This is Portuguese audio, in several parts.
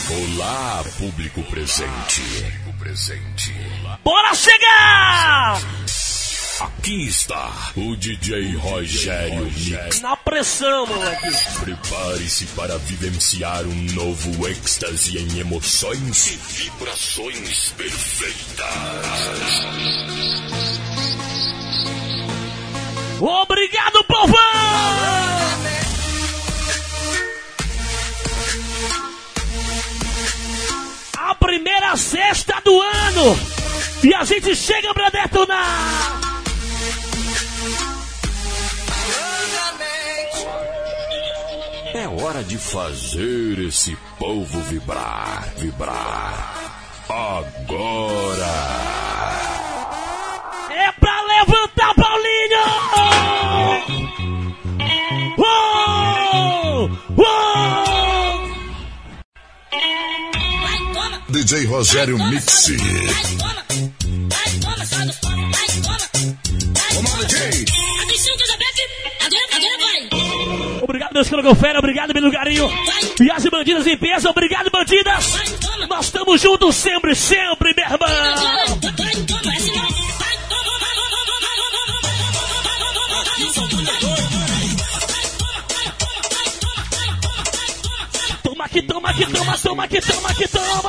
Olá, público presente. Bora chegar! Aqui está o DJ Rogério Mix. Na pressão, moleque. Prepare-se para vivenciar um novo êxtase em emoções e vibrações perfeitas. Obrigado, povão! A primeira sexta do ano. E a gente chega pra detonar. É hora de fazer esse povo vibrar. Agora! É pra levantar, Paulinho! DJ Rogério Mix. Obrigado, meus crocofera, obrigado pelo carinho. E as bandidas em peso, obrigado, bandidas. Nós estamos juntos sempre, meu irmão. Toma aqui, toma.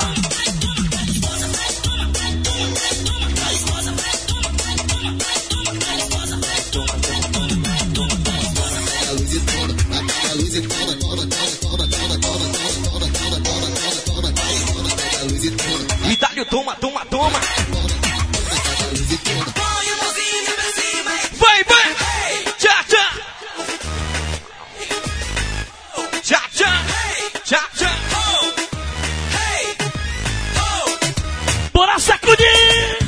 Itália, toma. Vai. Tchá. Bora sacudir!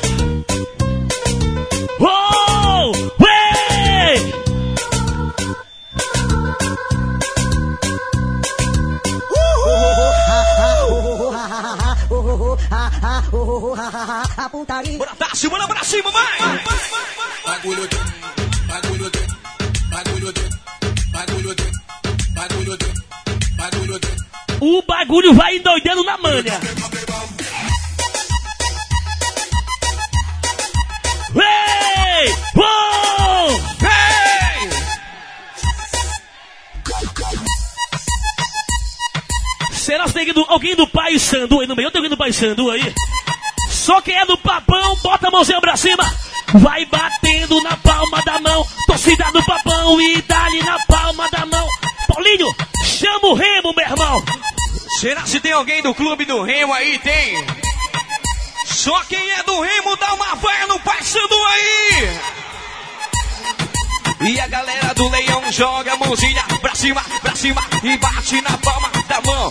Bora pra cima, vai! O bagulho vai endoidando na manha. Hey! Será que tem alguém do Pai Sandu aí no meio? Tem alguém do Pai Sandu aí? Só quem é do Papão, bota a mãozinha pra cima. Vai batendo na palma da mão. Torcida do Papão e dá-lhe na palma da mão. Paulinho, chama o Remo, meu irmão. Será se tem alguém do clube do Remo aí? Tem. Só quem é do Remo dá uma vaia no Pai Sandu aí. E a galera do Leão joga a mãozinha pra cima e bate na palma da mão,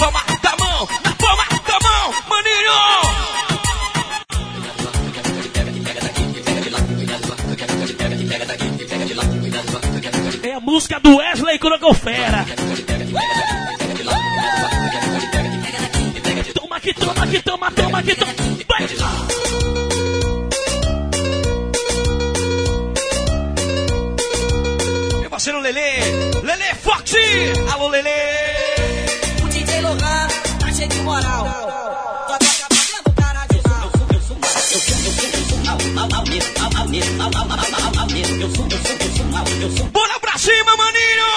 maninho! É a música do Wesley Crocofera. Toma aqui. Vai. Meu parceiro Lelê Foxy, alô Lelê. O DJ Lohan tá cheio de moral. Bora pra cima, maninho!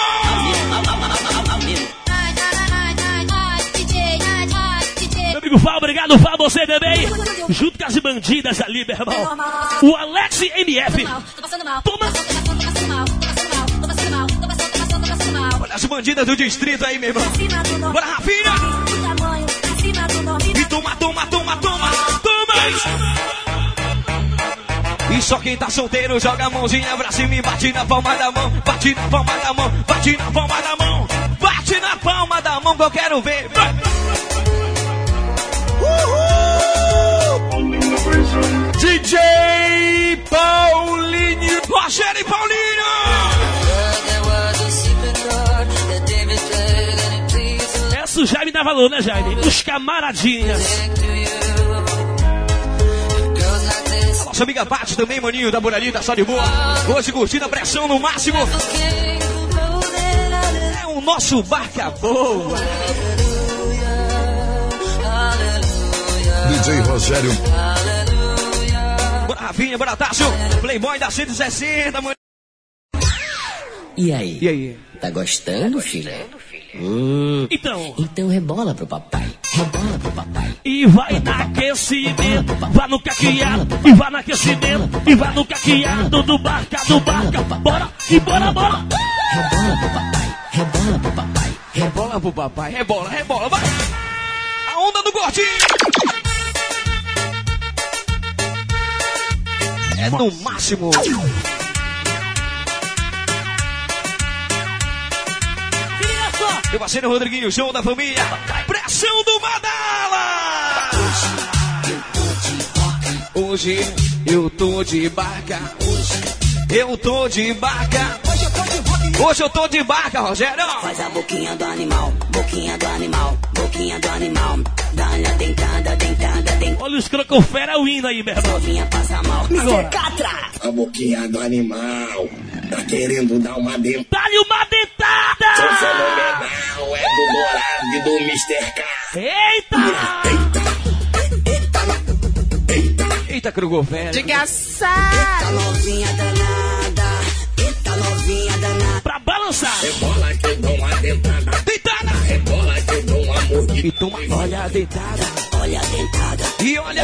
Meu amigo Fá, obrigado, Fá, você também. Junto com as bandidas ali, meu irmão. O Alex MF. Toma. Olha as bandidas do distrito aí, meu irmão. Bora, Rafinha! E toma! E só quem tá solteiro joga a mãozinha pra cima e bate na palma da mão. Bate na palma da mão que eu quero ver. DJ Paulinho, Rogério e Paulinho. Essa o Jaime dá valor, né, Jaime? Os camaradinhas. Nossa amiga Paty também, maninho, da Buralinha, tá só de boa. Hoje curtindo a pressão no máximo. É o nosso barca boa. DJ Rogério. Bora, Rafinha, bora, Tássio. Playboy da 160, mano. E aí? E aí? Tá gostando, filho? Então rebola pro papai. Rebola pro papai. E vai no aquecimento, vai no caqueado, e vai no aquecimento, e vai no caqueado do barca. Bora, e bora. Rebola pro papai. Rebola pro papai. Rebola pro papai, rebola, vai. A onda do gordinho. É no máximo. Meu parceiro Rodriguinho, show da família. Pressão do Madala. Hoje eu tô de barca. Eu tô de barca. Hoje eu tô de barca, Rogério. Faz a boquinha do animal, boquinha do animal, boquinha do animal. Dá-lhe a dentada. Olha os crocofera o hino aí, meu irmão. Novinha passa mal. Agora. A boquinha do animal tá querendo dar uma dentada. Dá-lhe uma dentada. Sou fenomenal, é do Dourado e do Mr. K. Eita, crocofera. Eita novinha danada, eita novinha danada. Pra balançar. Rebola que eu dou uma dentada. Dentada. Rebola que eu dou uma mordida. E toma, olha a dentada. Olha a dentada. E olha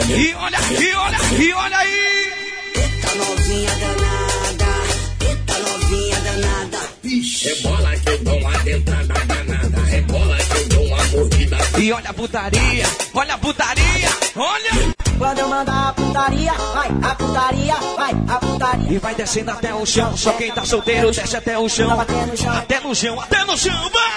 aí. Eita novinha danada, eita novinha danada. Rebola que eu dou uma dentada danada. Rebola que eu dou uma mordida. E olha a putaria, olha. Quando eu mandar a putaria, vai a putaria, vai a putaria. E vai descendo até o chão, só quem tá solteiro desce até o chão. Até no chão, vai!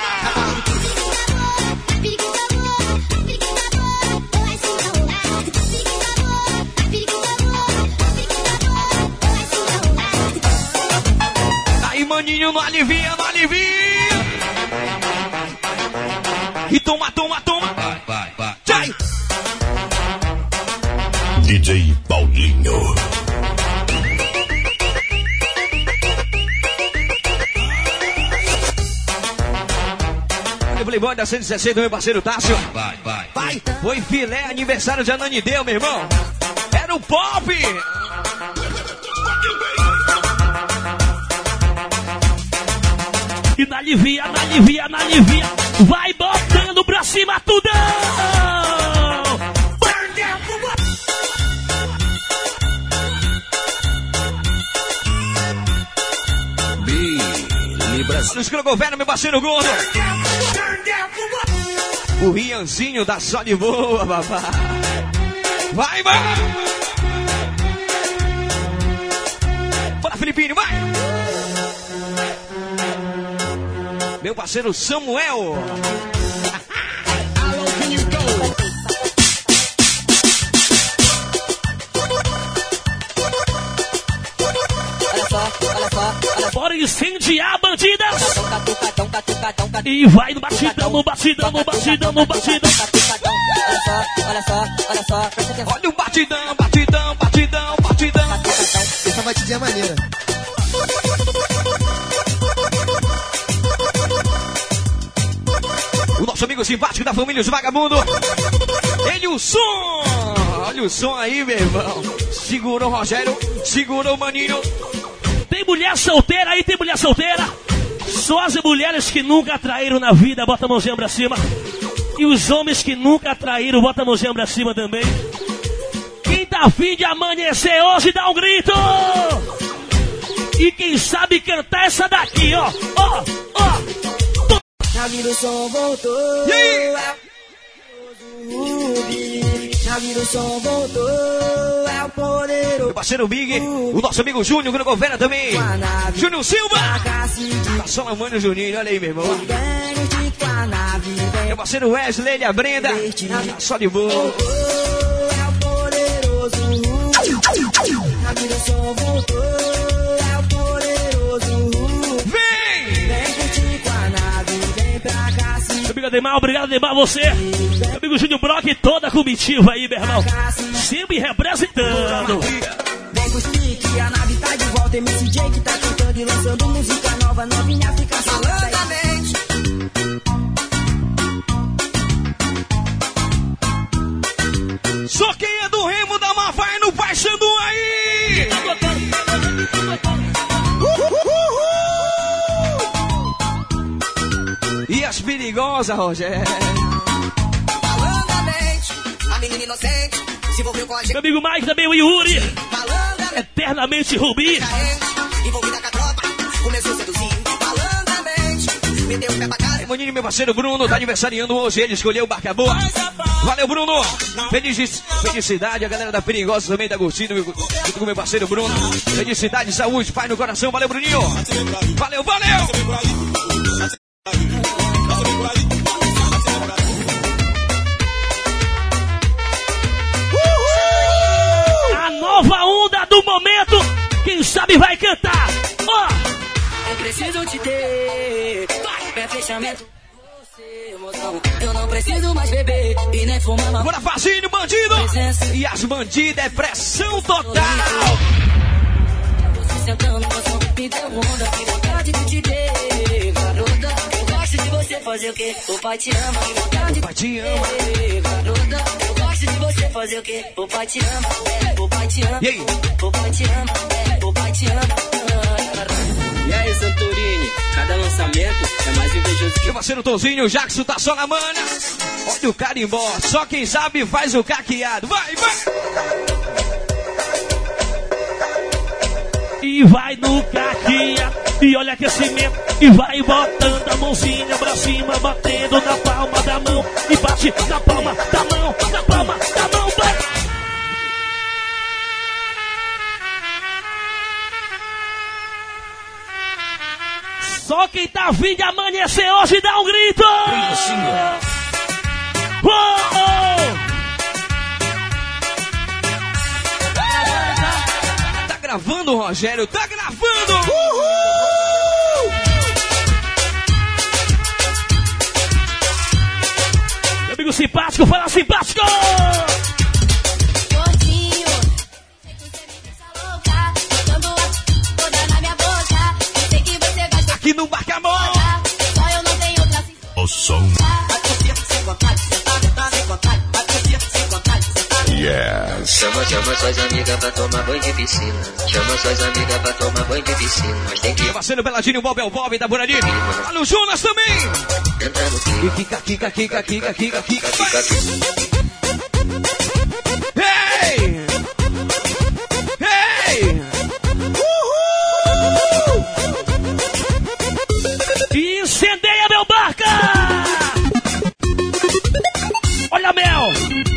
Aí, maninho, não alivia. E toma. Vai. Sai! DJ Paulinho. Olha o Playboy da 160, meu parceiro Tássio. Vai. Foi filé, aniversário de Ananideu, meu irmão. Era o pop. E na alivia. Vai botando pra cima tudão. Os Crogoverno, meu parceiro gordo. O Rianzinho da só de boa, babá. Vai. Bora, Filipinho, vai. Meu parceiro Samuel. Bora incendiar, bandidas! E vai no batidão. Olha só, presta atenção. Olha o batidão. Essa batidinha é maneira. O nosso amigo simpático da família Os Vagabundos. Ele, o som. Olha o som aí, meu irmão. Segurou o Rogério, segurou o Maninho. Tem mulher solteira aí, Só as mulheres que nunca traíram na vida, bota a mãozinha pra cima. E os homens que nunca traíram, bota a mãozinha pra cima também. Quem tá afim de amanhecer hoje, dá um grito! E quem sabe cantar essa daqui, ó. Já vira o som, voltou. E aí? Já vira o som, voltou. É o poderoso. Meu parceiro Big, o nosso amigo Júnior, que não governa também. Júnior Silva. Tá só amando o Juninho, olha aí, meu irmão. Meu parceiro Wesley e a Brenda. Tá só de boa. É o poderoso. Já vira o som, voltou. É o poderoso. Vem curtir com a nave. Vem pra cá, se Meu amigo Ademar, obrigado Ademar, você. Meu amigo Júnior Brock e toda a comitiva aí, meu irmão. Sempre representando. vem com os pique, a nave tá de volta. MC Jake tá cantando e lançando música nova. Novinha fica malandamente. Só E as perigosas, Rogério. Malandramente, a menina inocente se envolveu com a gente. Meu amigo Mike, também o Yuri. Malandramente, Eternamente Rubi. envolvida com a tropa, começou a seduzir. Malandramente, meteu o pé pra casa. Maninho, meu parceiro Bruno, tá aniversariando hoje. Ele escolheu o Barca Boa. Valeu, Bruno. Felicidade. A galera da Perigosa também tá curtindo. Junto com meu parceiro Bruno. Felicidade, saúde, pai no coração. Valeu, Bruninho. Valeu. A nova onda do momento. Quem sabe vai cantar. Ó. Eu preciso te ter, é fechamento. Você, emoção. Eu não preciso mais beber e nem fumar. Bora, Fazinho, bandido. E as bandidas é pressão total. Você sentando no som, me deu onda, que vontade de te ter, garota. Eu gosto de você fazer o quê? O pai te ama, que vontade O pai te ama. garota. Eu gosto de você fazer o quê? O pai te ama, o pai te ama. E aí? O pai te ama, o pai te ama. E aí, Santorini, cada lançamento é mais invejoso que Meu parceiro Tozinho, o Jackson tá só na mana. Olha o carimbó, só quem sabe faz o caqueado. Vai! E vai no caquinha. E olha aquecimento. E vai botando a mãozinha pra cima. Batendo na palma da mão. E bate na palma da mão. Na palma da mão, vai. Só quem tá afim de amanhecer hoje dá um grito. Tá gravando, Rogério? Tá gravando! Meu amigo simpático, fala simpático! Gordinho, sei que você me deixa louca. Quando toda na minha boca, eu sei que você gosta. Aqui no Barcamon! Só eu não tenho outra. O som. Yes. Chama suas amigas pra tomar banho de piscina. Chama suas amigas pra tomar banho de piscina. Mas tem que Meu parceiro Peladinho, Bob é o Bob, tá por ali. Olha o Jonas também! entrar no clima. Kika. Hey! Incendeia meu barca! Olha, Mel!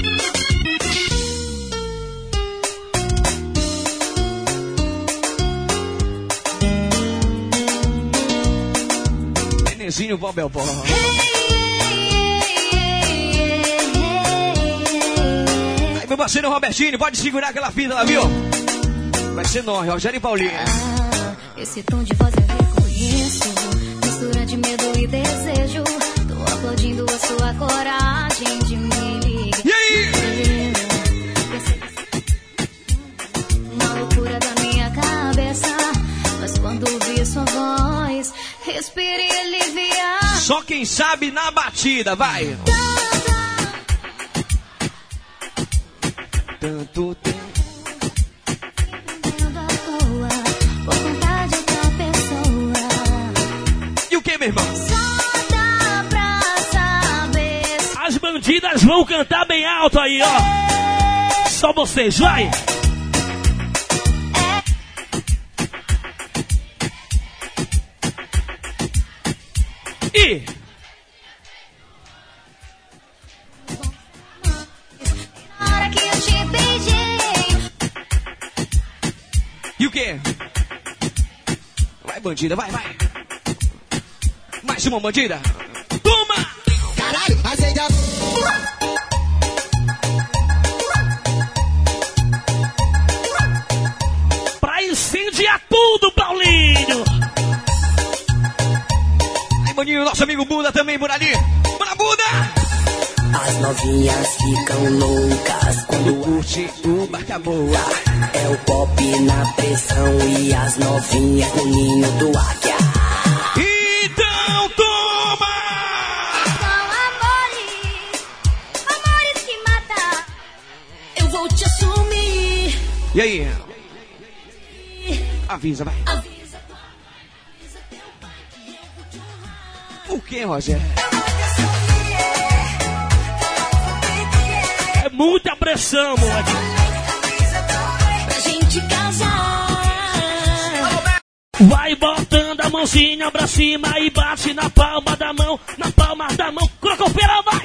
Nenezinho, Bob é o Bob. Aí, meu parceiro Robertinho, pode segurar aquela fita lá, viu? Vai ser nós, Rogério e Paulinho. Esse tom de voz eu reconheço. Mistura de medo e desejo. Tô aplaudindo a sua coragem de me ligar. E aí? Uma loucura da minha cabeça. Mas quando ouvi sua voz, respirei aliviar. Só quem sabe na batida, vai! Tanto tempo. À toa, por conta de outra pessoa. E o que, meu irmão? Só dá pra saber. As bandidas vão cantar bem alto aí, ó. Só vocês, vai! E... Na hora que eu te beijei. E o quê? Vai, bandida, vai. Mais uma bandida. Toma! Caralho, acende a... Pra incendiar tudo, Paulinho! Aí, maninho, nosso amigo Buda também por ali. Bora, Buda! As novinhas ficam loucas quando Curte o Barca Boa. é o pop na pressão e as novinhas no ninho do águia. Então, toma! São amores que matam. Eu vou te assumir. E aí? Avisa, vai. Avisa teu pai que eu vou te honrar. O que, Rogério? É muita pressão, moleque. Pra gente casar. Vai botando a mãozinha pra cima e bate na palma da mão. Na palma da mão. Crocofeira, vai!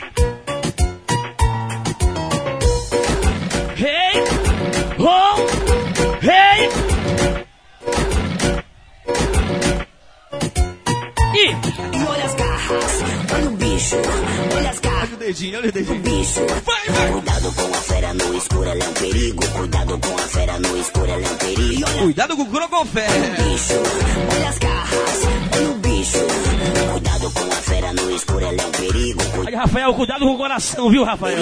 Hey! Oh! Hey! E olha as garras, olha o bicho, olha as garras. Olha o dedinho, olha o dedinho. Bicho, Vai, vai. Cuidado com a fera no escuro, ela é um perigo. Cuidado com a fera no escuro, ela é um perigo. E olha Cuidado com o crocofé. o bicho, olha as garras, olha o bicho. Cuidado com a fera no escuro, ela é um perigo. Aí, Rafael, cuidado com o coração, viu, Rafael?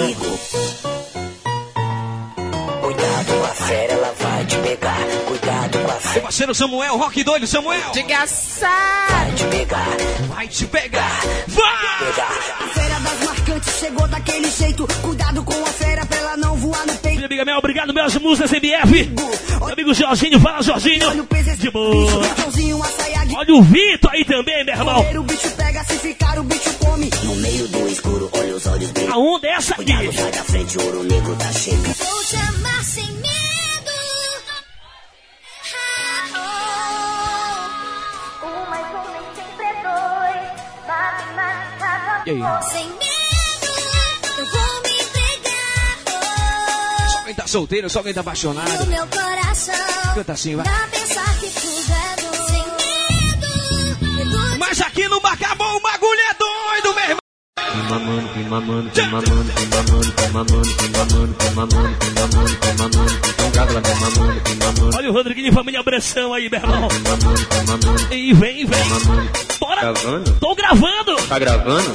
Cuidado com a fera, ela vai te pegar. Cuidado com a Meu fera, parceiro Samuel, rock doido, Samuel. vai te pegar. Vai te pegar. Vai! A fera das marcantes chegou daquele jeito. Cuidado com a fera pra ela não voar no peito. Minha amiga Mel, obrigado, meus músicas MF. Meu amigo Jorginho, fala, Jorginho. Olha o peso, De boa. bichãozinho, uma saia de Olha o Vitor aí também, meu irmão. o bicho pega, se ficar o bicho come. No meio do escuro, olha os olhos brilhando. A onda é essa aqui. Cuidado, sai da frente, o ouro negro tá chegando. Vou te amar sem medo. Um mais um nem sempre é dois. E aí? Sem medo, eu vou me entregar. Só quem tá solteiro, só quem tá No apaixonado. meu coração, Canta assim, vai. dá pensar que tudo é dor. Sem medo, Mas aqui no Bacabão o bagulho é doido, meu irmão. Olha o Rodriguinho e família Pressão aí, meu irmão. E vem, vem. Bora. Gravando? Tô gravando. Tá gravando?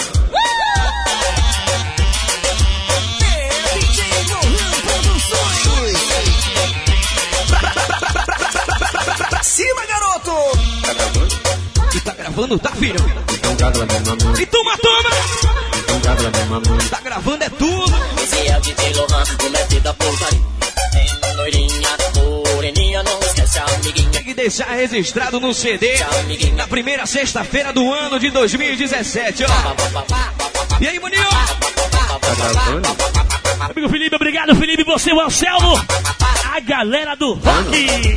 Pra cima, garoto! Tá gravando? E tá gravando, tá, filho? Então grava lá, minha mamãe. E toma, toma! Então grava lá, minha mamãe. Tá gravando é tudo. Esse é o DJ Lohan, o mestre da putaria. Tem loirinha, moreninha, não esquece a amiguinha. Tem que deixar registrado no CD na primeira sexta-feira do ano de 2017, ó. E aí, maninho? Tá gravando? Amigo Felipe, obrigado, Felipe. Você, o Anselmo. A galera do rock.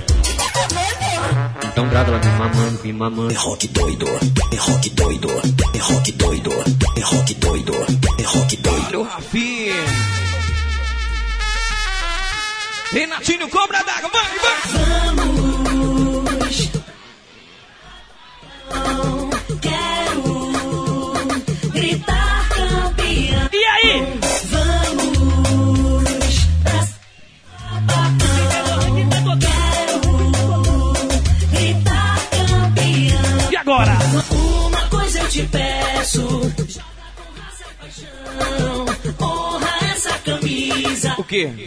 Então grava lá, minha mamãe. É rock doido, é rock doido, é rock doido, é rock doido, é rock doido. Olha o Rafinha. Renatinho, cobra d'água, vai, vai! Vamos, quero gritar campeão. E aí? Vamos, quero gritar campeão. E agora? Uma coisa eu te peço, honra essa camisa. O quê?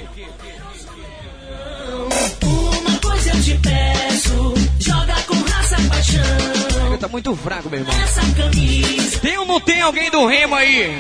Uma coisa eu te peço, joga com raça e paixão. Tá muito fraco, meu irmão. Essa camisa. Tem ou não tem alguém do Remo aí?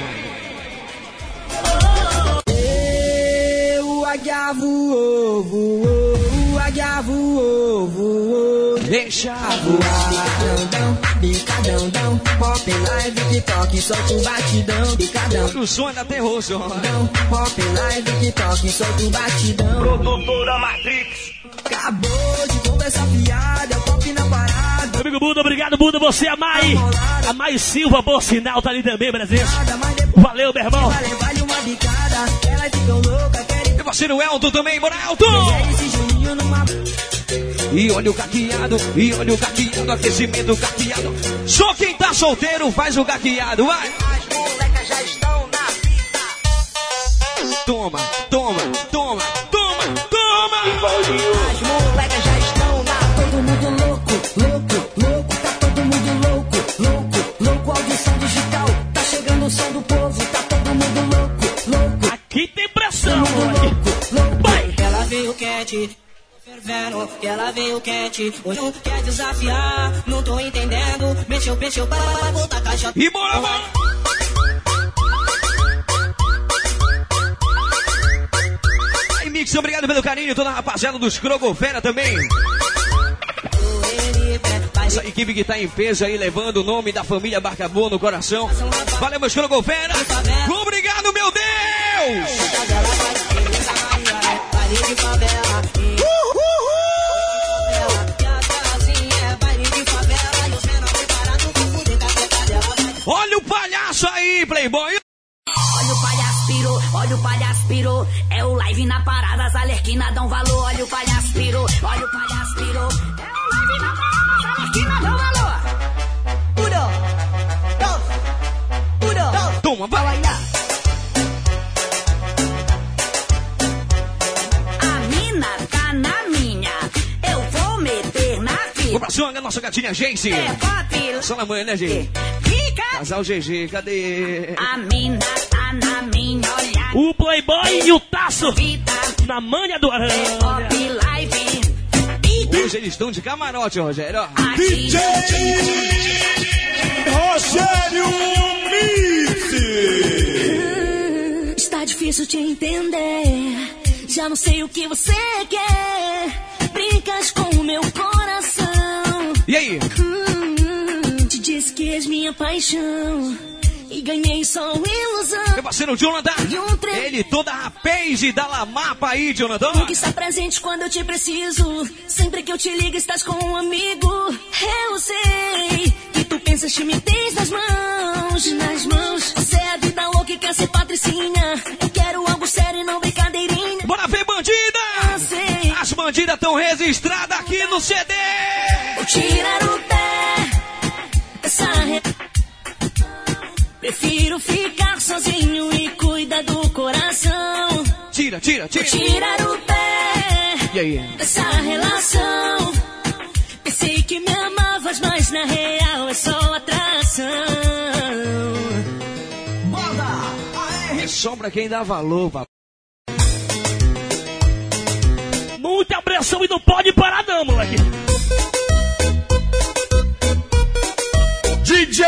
O águia voou, voou, o águia voou, voou. Deixa voar. Bicadão, pop live, TikTok, solta o batidão. Bicadão, O som ainda terror, só. pop live, TikTok, solta o batidão. Produtora Matrix. Acabou de conversar fiada, é o pop na parada. Meu amigo Buda, obrigado, Buda. Você, a Mai Silva, por sinal, tá ali também, presente. Valeu, meu irmão. Vale uma bicada, elas ficam loucas, querem Meu parceiro Elton também, bora Elton! esse Juninho numa. E olha o caqueado, aquecimento caqueado. Só quem tá solteiro faz o caqueado, vai! As molecas já estão na fita. Toma, toma, toma, toma, toma! As molecas já estão na. Todo mundo louco, louco, louco. Tá todo mundo louco, louco, louco. Audição digital, tá chegando o som do povo. Tá todo mundo louco, louco. Aqui tem pressão, Louco, moleque. louco. Vai. Ela veio quente, fervendo, que ela veio quente. Hoje não quer desafiar, não tô entendendo. Mexeu, para voltar caixa. E bora, bora! Aí, Mix, obrigado pelo carinho, toda a rapaziada dos Crocofera também. Vai Essa equipe que tá em peso aí, levando o nome da família Barca Boa no coração. Valeu, meus Golfera. Obrigado, meu Deus! Olha o palhaço aí, Playboy! Olha o palhaço pirou, olha o palhaço pirou. É o live na parada, as alerquinas dão valor. Olha o palhaço pirou, olha o palhaço pirou. É o live na parada, as alerquinas dão valor. Toma, vai! A mina tá na minha, eu vou meter na fita. Vamos pra cima, nossa gatinha Jace. É pop. Só na manhã, né, gente? Fica. Casal GG, cadê? A mina tá na minha, olha. O Playboy e o Taço na manha do Aranha. É pop live. Hoje eles estão de camarote, Rogério. Ó. DJ Rogério Mix. Está difícil te entender. Já não sei o que você quer. Brincas com o meu coração. E aí? Te disse que és minha paixão. E ganhei só ilusão. Meu parceiro Jonathan. Ele toda a page da Lamapa aí, Jonathan. Nunca está presente quando eu te preciso. Sempre que eu te ligo estás com um amigo. Eu sei que tu pensas que me tens nas mãos. Nas mãos. Você é a vida louca e quer ser patricinha. Eu quero algo sério e não brincadeirinha. Bora ver, bandida! Eu sei. As bandidas estão registradas aqui no CD. Vou tirar o pé dessa prefiro ficar sozinho e cuidar do coração. Tira, tira, tira. Vou tirar o pé e aí? Dessa relação. Pensei que me amavas, mas na real é só atração. É só pra quem dá valor, papai. Muita pressão e não pode parar não, moleque. DJ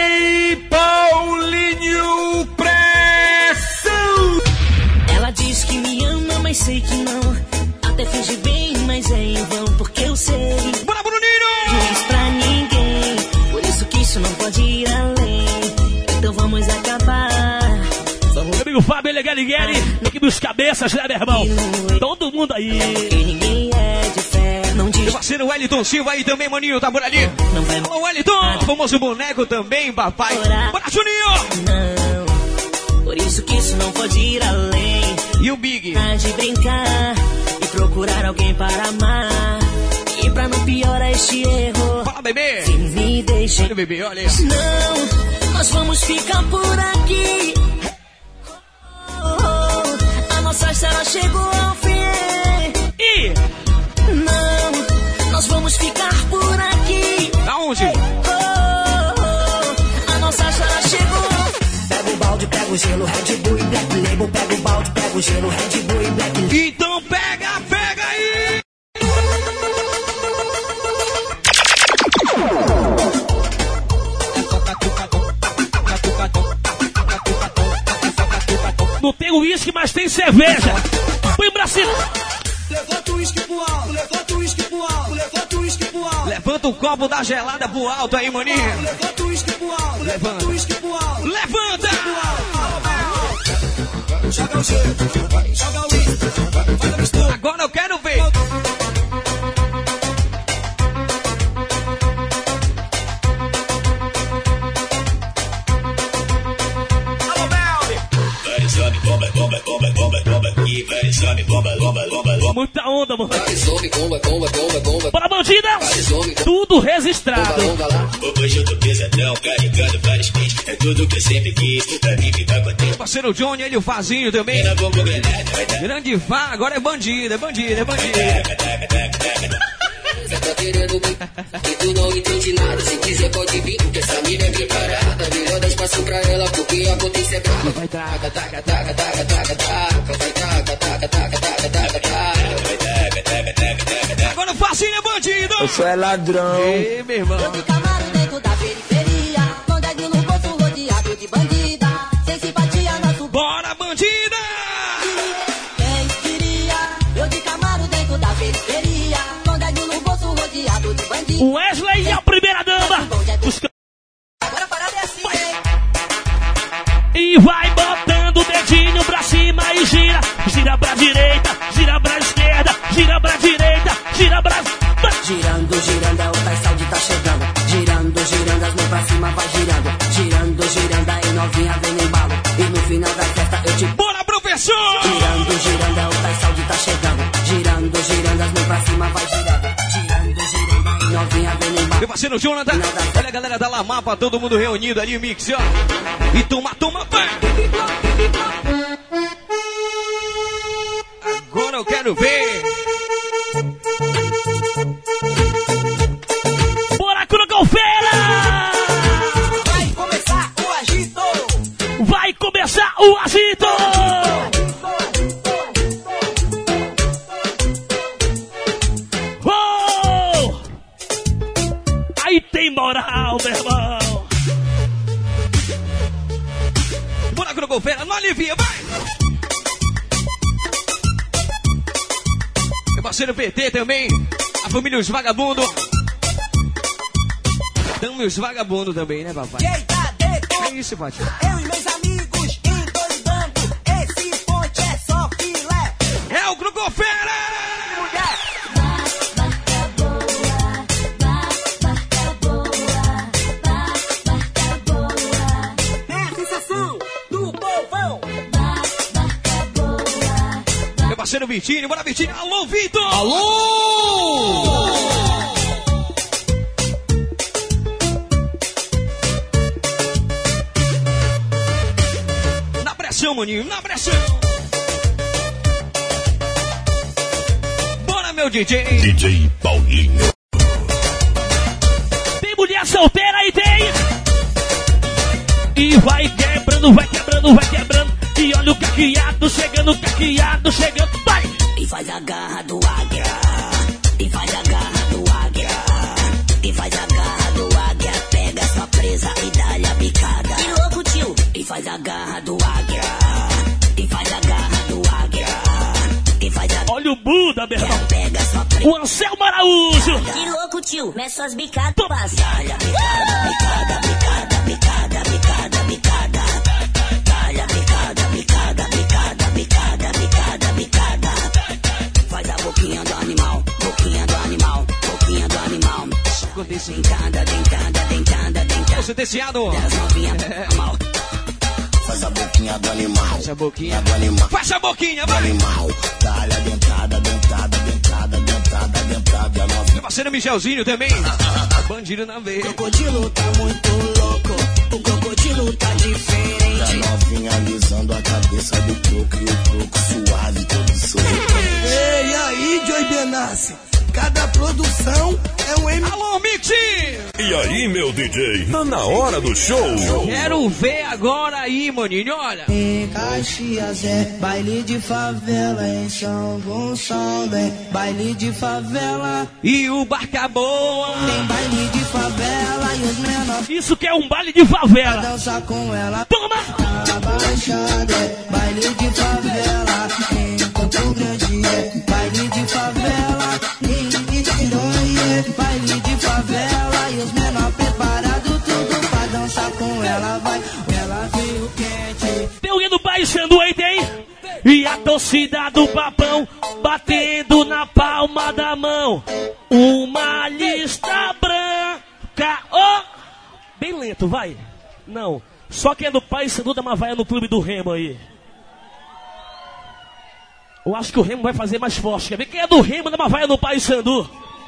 Paulinho Pressão. Ela diz que me ama, mas sei que não. Até finge bem, mas é em vão, porque eu sei. Bora, Bruninho! Não diz pra ninguém, por isso que isso não pode ir além. Então vamos acabar. Vamos. Meu amigo Fábio Legaligueri, equipe dos cabeças, né, meu irmão? Todo mundo aí. Que ninguém é de fé, não diz. Meu parceiro Wellington Silva aí também, maninho, tá por ali. Não vai. Alô, Wellington, famoso boneco também, papai. Bora, Juninho! Não, por isso que isso não pode ir além. E o Big? Pra de brincar e procurar alguém para amar. E pra não piorar este erro. Fala, bebê! Se me deixa. Olha, bebê, olha. Não, nós vamos ficar por aqui. A nossa história chegou ao fim. E não, nós vamos ficar por aqui. Aonde? A nossa história chegou. Pega o balde, pega o gelo, Red Bull e Black Label. Pega o balde, pega o gelo, Red Bull e Black Label. Então pega, pega aí! não tem uísque, mas tem cerveja. Põe pra cima. Levanta o uísque pro alto, levanta o uísque pro alto, levanta o uísque pro alto. Levanta o copo da gelada pro alto aí, maninho. Levanta o uísque pro alto, levanta o uísque pro alto. Levanta! Joga o gelo, joga o uísque, faz a mistura. Agora eu quero ver. Muita onda, mano. Bora, bandida! Tudo registrado. Hoje eu tô pesadão, carregando vários pins. É tudo que eu sempre quis, pra mim ficar contente. Parceiro Johnny, ele o Fazinho também. Grande Fá, agora é bandido, é bandido, é bandido. Você tá querendo vir e tu não entende nada. Se quiser pode vir, porque essa mina é preparada. Melhor dar espaço pra ela, porque a potência é brava. Vai taca, taca, taca, taca, taca, taca. Vai taca, taca, taca, taca, taca, taca. Agora o Fazinho é bandido. Eu sou é ladrão. Ei, meu irmão. Eu de Camaro dentro da periferia, com dedo no bolso rodeado de bandida. Sem simpatia na sua. Bora, bandida! Quem diria? Eu de Camaro dentro da periferia, com dedo no bolso rodeado de bandida. Wesley e a primeira. E vai botando o dedinho pra cima e gira. Gira pra direita, gira pra esquerda, gira pra direita, gira pra... Girando, girando, é o Tais Saúde tá chegando. Girando, girando, as mãos pra cima vai girando. Girando, girando, aí novinha vem no embalo. E no final da festa eu te... Bora, professor! Girando, girando, é o Tais Saúde tá chegando. Girando, girando, as mãos pra cima vai girando. Girando, girando, aí novinha vem no embalo. Meu parceiro Jonathan, olha a galera da Lamapa, todo mundo reunido ali, mix, ó. E toma, vai! Agora eu quero ver. Bora, Crocofeira! Vai começar o agito! Vai começar o agito! Oh! Aí tem moral, meu irmão! Bora, Crocofeira, não alivia, vai! Meu parceiro PT também, a família Os Vagabundos. Tamo os vagabundos também, né, papai? É isso, Pati. Eu e meus amigos endoidando. Esse ponte é só filé. É o Crocofeira! Mulher. Barca boa, barca boa. É a sensação do povão. Barca boa. Meu parceiro Vitinho, bora Vitinho. Alô, Vitor! Alô! Na pressão, maninho, na pressão! Bora, meu DJ! DJ Paulinho. Tem mulher solteira aí, tem! E vai quebrando, vai quebrando, vai quebrando. E olha o caqueado chegando, vai! E faz a garra do águia. E faz a garra do águia. E faz a garra do águia. Pega sua presa e dá-lhe a bicada. Que louco, tio. E faz a garra do águia. E faz a garra do águia. E faz a... Olha o Buda, meu irmão! Pega sua presa. O Anselmo Araújo! Que louco, tio. Mete suas bicadas. Passa. Dá-lhe a bicada, bicada, bicada, bicada, bicada, bicada. Dá-lhe a bicada, bicada, bicada, bicada, bicada, bicada. Faz a boquinha do animal, boquinha do animal, boquinha do animal. Dentada, dentada, dentada, dentada. Você desciado! Das novinhas, mal. Faz a boquinha do animal. Faz a boquinha do animal. Faz a boquinha, do vai! animal. Dá-lhe a dentada, dentada, dentada, dentada, dentada. Meu parceiro Michelzinho também. Bandido na veia. O crocodilo tá muito louco. O crocodilo tá diferente. A novinha alisando a cabeça do croco. E o croco suave, todo sorriso. Ei, aí, Joey Benassi. Cada produção é um M. Alô, Mix! E aí, meu DJ? Tá na hora do show. Quero ver agora aí, maninho, olha. Em Caxias é baile de favela, em São Gonçalo é baile de favela. E o Barca Boa. Tem baile de favela e os menores Isso que é um baile de favela! dançam com ela. Toma! A Baixada é baile de favela, em Campo Grande é baile de favela, em Niterói é baile de favela. E os menores preparados tudo pra dançar com ela. Vai, ela veio quente. Tem alguém do Pai Sandu aí, tem? E a torcida do Papão batendo na palma da mão. Uma lista branca. Oh! Bem lento, vai. Não. Só quem é do Pai Sandu da Mavaia no clube do Remo aí. Eu acho que o Remo vai fazer mais forte. Quer ver quem é do Remo da Mavaia no Pai Sandu?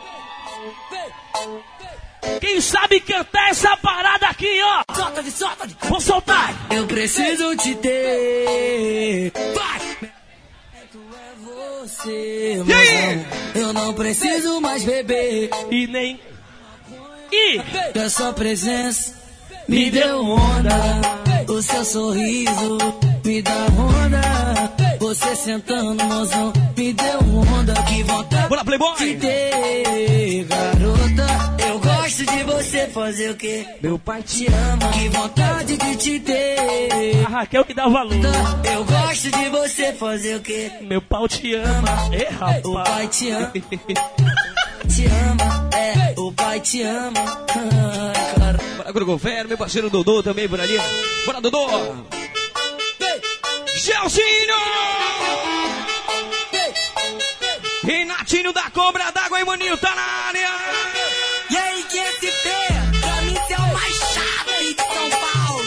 Quem sabe cantar essa parada aqui, ó? Solta de, solta de. Vou soltar. Eu preciso te ter. Vai! Tu é você, mano. Eu não preciso mais beber. E nem... E... Da sua presença me deu onda. O seu sorriso me dá onda. Você sentando, mozão, me deu onda. Que vontade Bora, Playboy! de ter, garota. Eu gosto de você fazer o quê? Meu pai te ama. Que vontade de te ter. A Raquel que dá valor. Eu gosto de você fazer o quê? Meu pau te ama. É, rapaz. O pai te ama. Te ama, é, o pai te ama. Ai, cara. Bora, Crocofera, meu parceiro Dodô também por ali. Bora, Dodô! Gelzinho! Renatinho da Cobra d'Água e Maninho tá na área! E aí, QSP, pra mim você é o mais chato aí de São Paulo.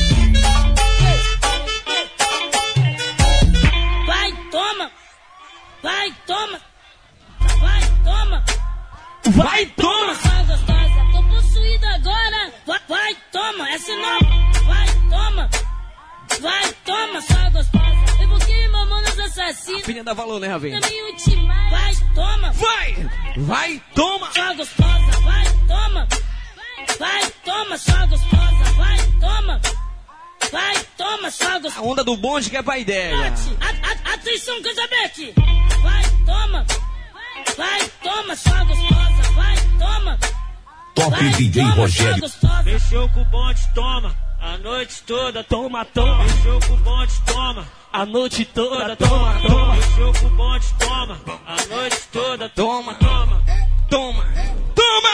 Vai, toma! Vai, toma! Vai, toma! Vai, toma! Só gostosa, tô possuída agora! Vai, toma! Essa nova! Vai, toma! Vai, toma, só gostosa! Evoquei mamonas assassinas! Filha da Valor, né, Ravinha? Também ultimar! Vai, toma! Vai, toma! Só gostosa! Vai, toma! Vai, toma, só gostosa! Vai, toma! Vai, toma, só gostosa! A onda do bonde que é pra ideia! Atenção, Casabete! Vai, toma! Vai, toma, só gostosa! Vai, toma! Top vai, DJ toma, Rogério. Fechou com o bonde, toma. A noite toda, toma, toma. Fechou com o bonde, toma. A noite toda, toma, toma. Fechou com o bonde, toma. A noite toda, toma, toma. Toma! Toma!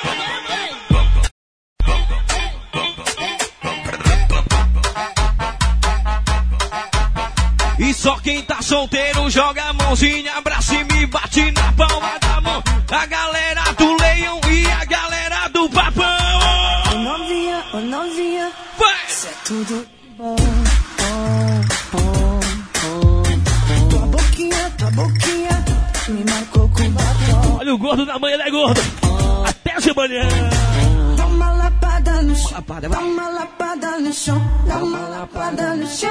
E só quem tá solteiro joga a mãozinha pra cima e bate na palma da mão. A galera do Leão e a galera do Papão. Ô novinha, vai! Isso é tudo bom, Tua boquinha, me marcou com batom. Olha o gordo da manhã, né, gordo? Até de manhã. Dá uma lapada no chão, dá uma lapada no chão, dá uma lapada no chão.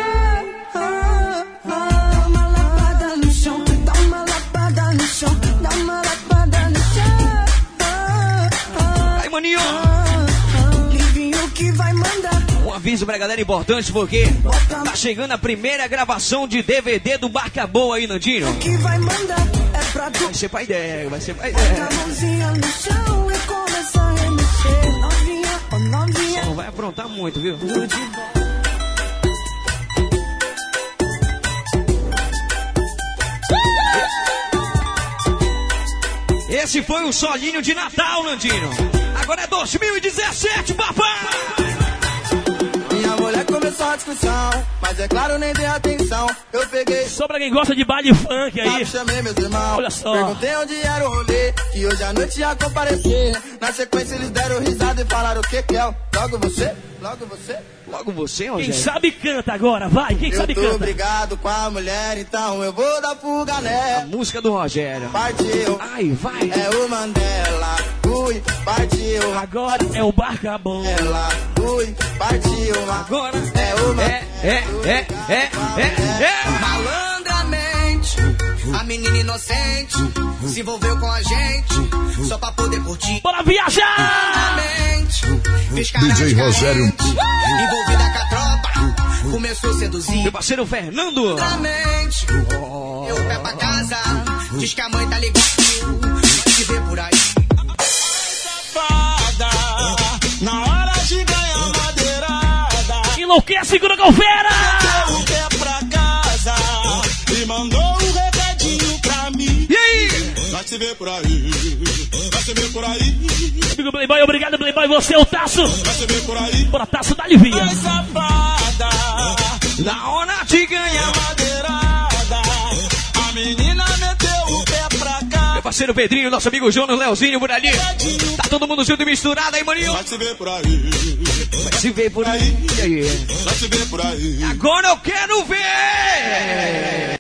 Dá uma lapada no chão, dá uma lapada no chão, dá uma lapada no chão. Vai, maninho! Livinho que vai mandar. Um aviso pra galera importante, porque tá chegando a primeira gravação de DVD do Barca Boa aí, Nandinho. Que vai mandar é pra tu. Vai ser pra ideia, vai ser pra Bota ideia. a mãozinha no chão e começa a remexer. Novinha, ô novinha. Só não vai aprontar muito, viu? Tudo de bom. Esse foi o solinho de Natal, Nandinho. Agora é 2017, papai! Minha mulher começou a discussão, mas é claro, nem dei atenção. Eu peguei. Só pra quem gosta de baile funk aí. Chamei meus irmãos. Olha só. Perguntei onde era o rolê, que hoje à noite ia comparecer. Na sequência eles deram risada e falaram: o que que é? Logo você? Logo você? Logo você, Rogério. Quem sabe canta agora, vai. Quem sabe Eu tô canta. brigado com a mulher, então eu vou dar fuga A nela. música do Rogério. Partiu. Ai, vai. É o Mandela. Fui, partiu. Agora é o Barca Boa. Ela, fui, partiu. Agora é o Malandramente, a menina inocente se envolveu com a gente só pra poder curtir. Bora viajar! DJ Rogério. Envolvida com a tropa, começou a seduzir. Meu parceiro Fernando. Malandramente, eu pé pra casa, diz que a mãe tá ligando, vai te ver por aí. Safada, na hora de ganhar madeirada. Enlouquece, Gura Galvera! O pé pra casa e mandou um recadinho pra mim. E aí? Vai te ver por aí, vai te ver por aí. Amigo Playboy, obrigado Playboy, você é o Taço. Vai te ver por aí. Bora, Taço, dá-lhe via. Ai, safada, Na hora de ganhar. madeirada. A menina meteu o pé pra cá. Meu parceiro Pedrinho, nosso amigo Jonas, Leozinho por ali. Tá todo mundo junto e misturado aí, maninho. Vai te ver por aí, Vai se ver por aí. E aí? vai te ver por aí. Agora eu quero ver!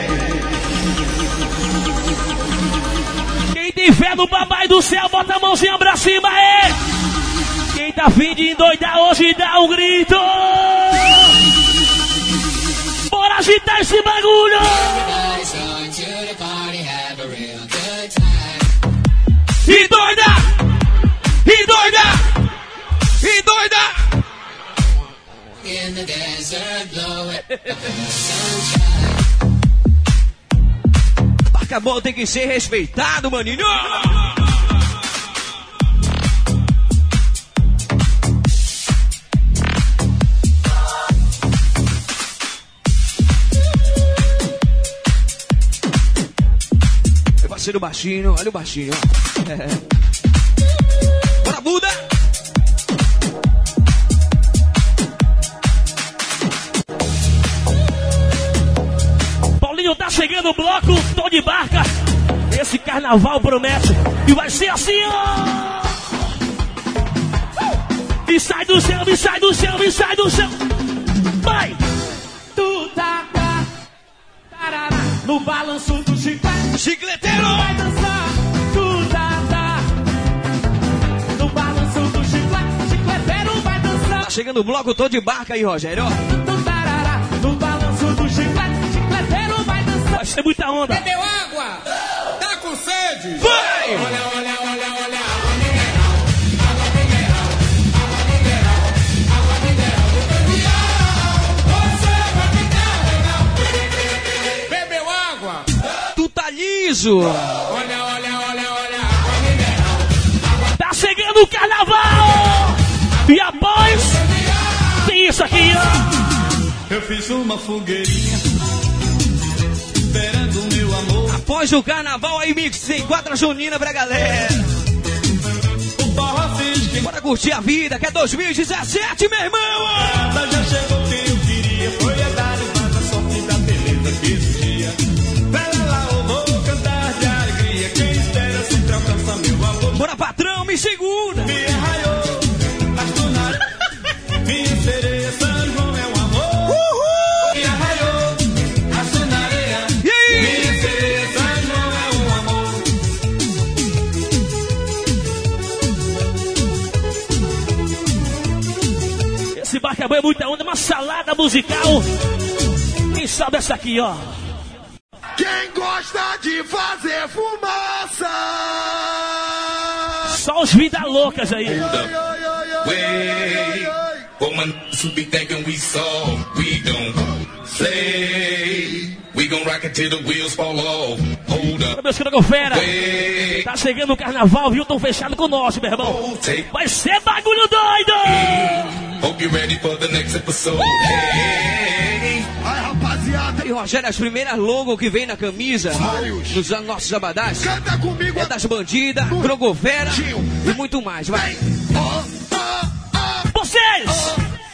Quem tem fé no papai do céu, bota a mãozinha pra cima, é! Quem tá afim de endoidar hoje, dá um grito! Bora agitar esse bagulho! E doida! E doida! E doida! Barca Boa tem que ser respeitado, maninho! Meu parceiro baixinho, olha o baixinho, ó. Bora, Buda! chegando o bloco, tô de barca. Esse carnaval promete. E vai ser assim, ó. E sai do céu, e sai do céu, e sai do céu. Vai! Tu tá no balanço do chiclete. Chicleteiro! Vai dançar. Tu tá no balanço do chiclete. Chicleteiro vai dançar. Tá chegando o bloco, tô de barca aí, Rogério. Tu tarará no balanço do chiclete. Chicleteiro vai dançar. Vai ser muita onda. Bebeu água? Tá com sede? Vai! Olha, olha, olha, olha. Liso. Olha, olha, olha, olha, água mineral. Tá chegando o carnaval. E após, tem isso aqui, ó. Eu fiz uma fogueirinha esperando o meu amor. Após o carnaval aí, mixei 4 junina pra galera. Bora curtir a vida, que é 2017, meu irmão. Já chegou quem eu queria. Foi a dar mais a sorte da beleza que existia. Bora, patrão, me segura! Me arraiou, as tornadas. Minha sereia, São João é um amor. Uhul! Me arraiou, as tornadas. Minha sereia, São João é um amor. Esse barco é muita onda, uma salada musical. Quem sabe essa aqui, ó. Quem gosta de fazer fumaça? Só os vida loucas aí. Way, woman, who be thinking we soft, we don't play. We gon' rock it till the wheels fall off. Hold up. Meus fera, tá chegando o carnaval, viu? Tão fechado com o nosso, meu irmão. Vai ser bagulho doido! Hope you're ready for the next episode. Hey. Ai, rapaziada. E Rogério, as primeiras logo que vem na camisa, nos nossos abadás, Canta comigo. é das bandidas, Drogofera e muito mais, vai. Vocês!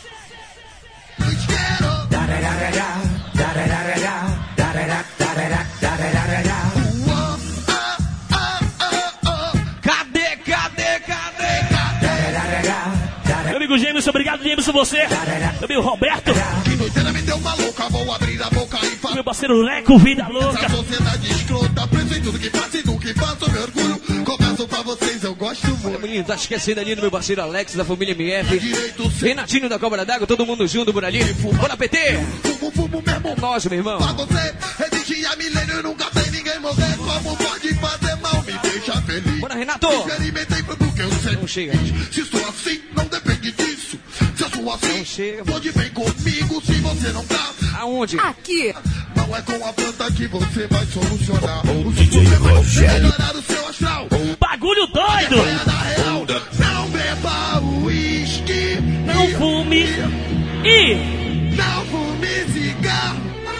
Meu amigo Gêmeos, obrigado, Gêmeos, você. Meu amigo Roberto. Que doideira me deu uma louca, vou abrir a boca e falar. Meu parceiro Leco, vida louca. Essa sociedade escrota, preso em tudo que faço e do que faço, meu orgulho. Confesso pra vocês, eu gosto muito. Menino, tá esquecendo ali do meu parceiro Alex, da família MF. Renatinho da Cobra d'Água, todo mundo junto por ali. Bora, PT! Fumo mesmo. É nós, meu irmão. Pra você, existe há milênio e nunca tem ninguém morrer. Como pode fazer mal, me deixa feliz. Bora, Renato! Experimentei porque eu sei. Não chega. Se sou assim, não depende disso. Se eu sou assim, não chega. Pode vir comigo se você não tá. Aonde? Aqui. Não é com a planta que você vai solucionar. O DJ Rogério. Melhorar o seu astral. Bagulho doido! Não beba uísque. Não fume. E não fume cigarro.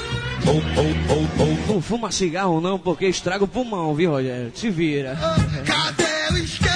Não fuma cigarro não, porque estraga o pulmão, viu, Rogério? Te vira. Cadê o isqueiro?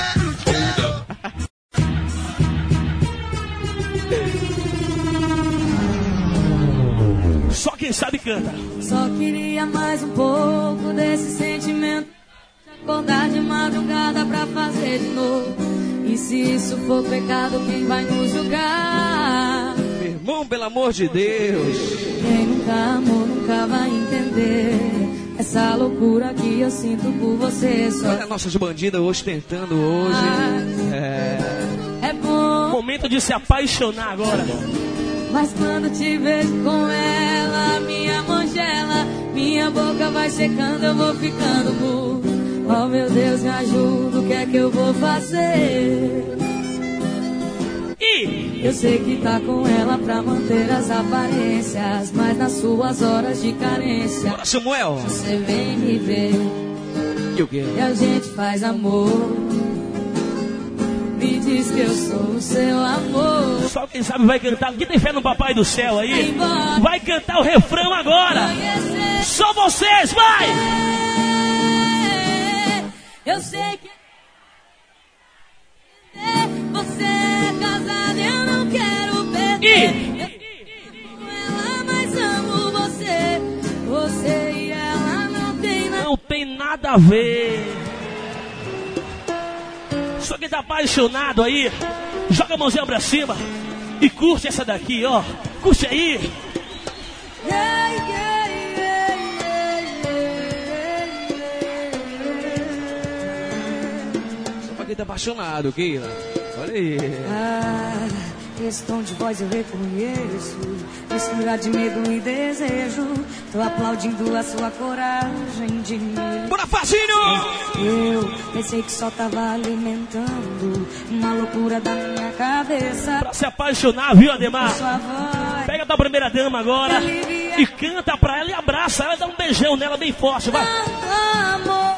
Só quem sabe canta. Só queria mais um pouco desse sentimento. Acordar de madrugada pra fazer de novo. E se isso for pecado, quem vai nos julgar? Meu irmão, pelo amor de Deus. Quem nunca amou, nunca vai entender essa loucura que eu sinto por você. Só olha nossas bandidas ostentando hoje. É bom. Momento de se apaixonar agora. Mas quando te vejo com ela, minha mão gela, minha boca vai secando, eu vou ficando mudo. Oh meu Deus, me ajuda, o que é que eu vou fazer? E eu sei que tá com ela pra manter as aparências, mas nas suas horas de carência, bora, Samuel, você vem me ver e o quê? E a gente faz amor. Me diz que eu sou o seu amor. Só quem sabe vai cantar. Quem tem fé no Papai do Céu aí vai cantar o refrão agora. Só vocês, vai! Eu sei que você é casada, eu não quero perder. Eu amo ela, mas amo você. Você e ela tem nada a ver. Só quem tá apaixonado aí, joga a mãozinha pra cima e curte essa daqui, ó. Curte aí. Só pra quem tá apaixonado, Keila. Olha aí. Ah, esse tom de voz eu reconheço. Mistura de medo e desejo. Tô aplaudindo a sua coragem de me... Bora, Fazinho! Eu pensei que só tava alimentando uma loucura da minha cabeça. Pra se apaixonar, viu, Ademar? Pega a tua primeira dama agora e canta pra ela e abraça ela e dá um beijão nela bem forte, vai. Amor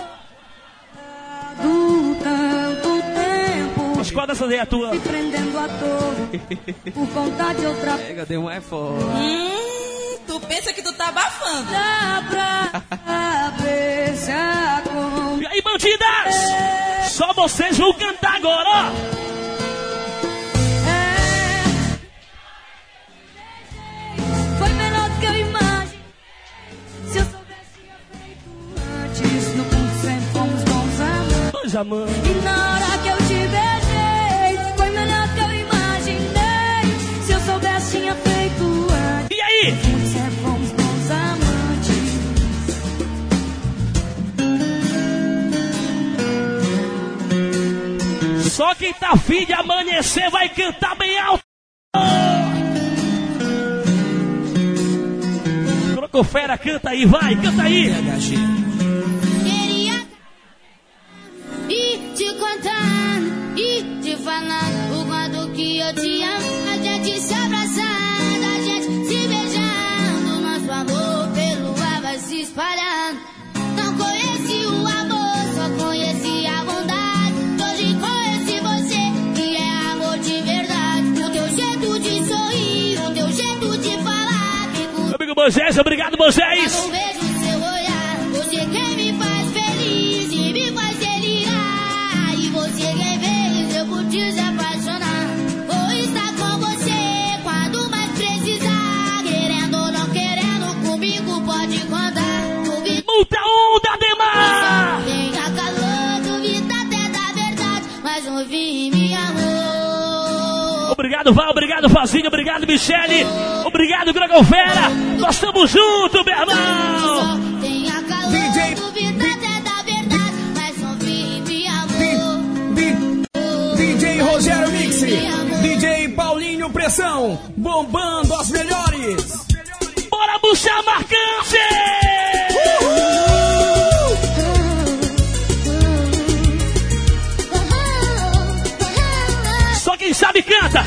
do tanto tempo. Mas qual dessa daí é a tua? Me prendendo à toa por conta de outra. Pega, deu um é foda. Tu pensa que tu tá abafando. Dá pra apreciar com... E aí, bandidas? Só vocês vão cantar agora, ó. Foi melhor do que eu imaginei. Se eu soubesse tinha feito antes. No fundo sempre fomos bons amores. Dois amantes. E na hora que eu te beijei, foi melhor do que eu imaginei. Se eu soubesse tinha feito antes. E aí? No fundo sempre fomos bons amantes. Só quem tá afim de amanhecer vai cantar bem alto. Crocofera, canta aí, vai, canta aí. Queria e te contando e te falando o quanto que eu te amo. A gente se abraçando, a gente se beijando. Nosso amor pelo ar vai se espalhando. Não conheci o amor, só conheci a bondade. Hoje conheci você, que é amor de verdade. O teu jeito de sorrir, o teu jeito de falar. Meu amigo Moisés, obrigado, Moisés. Eu vejo seu olhar, você quem me faz feliz e me faz delirar. E você quem fez eu curti se apaixonar. Vou estar com você quando mais precisar. Querendo ou não querendo, comigo pode contar. Muita onda, Ademar! Tenha calor, duvida até da verdade, mas não vi me amor. Obrigado, Val, obrigado, Fazinho, obrigado, Michele, obrigado, Crocofera. Nós estamos juntos, meu irmão! Tenha calor, duvida até da verdade, mas não vi me amor. DJ Rogério Mix, DJ Paulinho Pressão, bombando as melhores. Bora puxar marcante! Só quem sabe canta!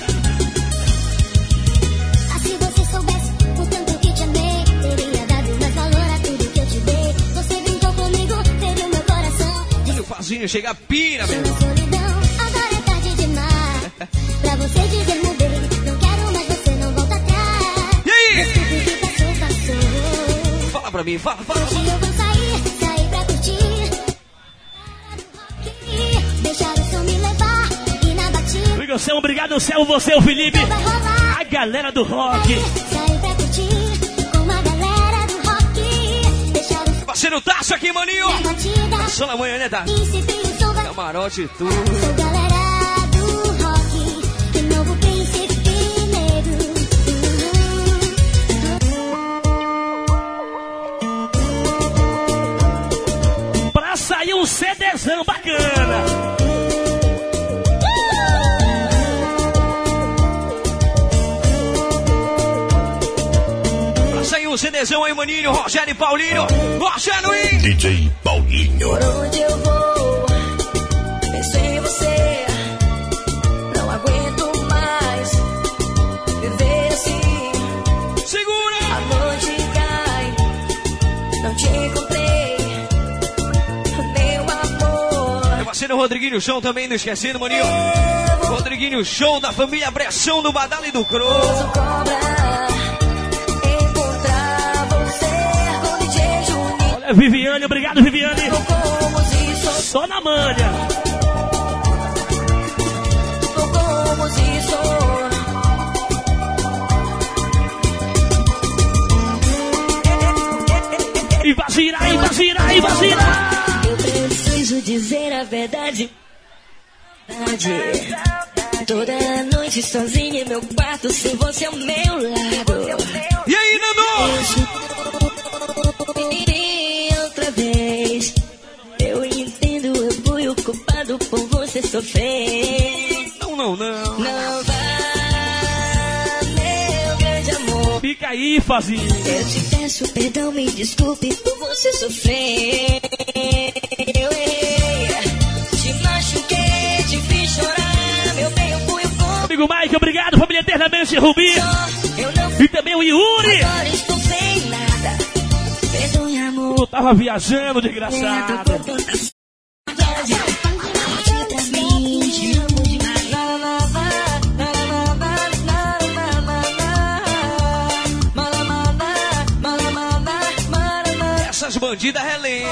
Se você soubesse o tanto que te amei, teria dado mais valor a tudo que eu te dei. Você brincou comigo, feriu meu coração. Olha o Fazinho, chega pira, meu irmão. Solidão, agora é tarde demais. Pra você dizer mudei, não quero mais, você não volta atrás. E aí? Tudo que passou, passou. Fala pra mim, fala. Hoje eu vou sair pra curtir. Deixar o som me levar e na batida. Amigo Céu, obrigado, Céu, você, o Felipe. A galera do rock. Sair pra curtir com a galera do rock. Deixar o Parceiro Tasso aqui, maninho. Passou na manhã, né, tá? Camarote e tudo. Sou galera do rock, o novo príncipe negro. Pra sair um CDzão bacana. Pra sair um CDzão aí, maninho. Rogério e Paulinho. Rogério e... DJ Paulinho. Por onde eu vou, penso em você. Não aguento mais viver assim. Segura! A noite cai, não te encontrei, meu amor. Meu parceiro Rodriguinho Show também, não esquecendo, maninho. Rodriguinho Show da família Pressão do Badalo e do Cro. Olha, Viviane, obrigado, Viviane. Só na manha. girar, e vai girar, e vai girar. Eu preciso dizer a verdade. Toda noite sozinha em meu quarto, sem você ao meu lado. E aí, Nando? Outra vez. Eu entendo, eu fui o culpado por você sofrer. Não. Não vá, meu grande amor. Fica aí, Fazinho. Eu te peço perdão, me desculpe por você sofrer. Eu errei, te machuquei, te fiz chorar. Meu bem, eu fui o culpado. Amigo Mike, obrigado, família eternamente Rubi. E também o Yuri. Agora estou sem nada. Perdoe, amor. Eu tava viajando, desgraçado. Essas bandidas relembram.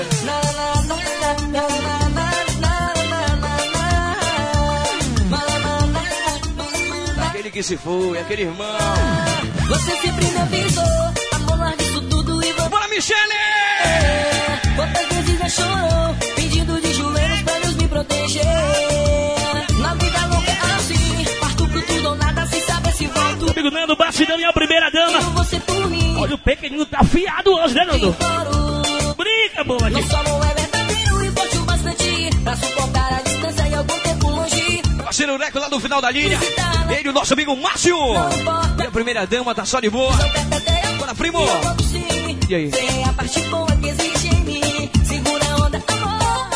Aquele que se foi, aquele irmão. Você sempre me avisou, amor, larga isso tudo e vou. Bora, Michele! Quantas vezes já chorou, pedindo de joelhos pra Deus me proteger. Na vida louca é assim, parto pro tudo ou nada, sem saber se volto. Amigo Nando, Bastidão e a primeira dama. Você por mim. Olha, o pequenino tá afiado hoje, né, Nando? Brinca, boa, gente. Nosso amor é verdadeiro e forte o bastante pra suportar a distância e algum tempo longe. Parceiro Neco lá no final da linha. Ele, o nosso amigo Márcio. E a primeira dama tá só de boa. Bora, primo. E aí? Vem a parte boa que existe em mim. Segura a onda, amor.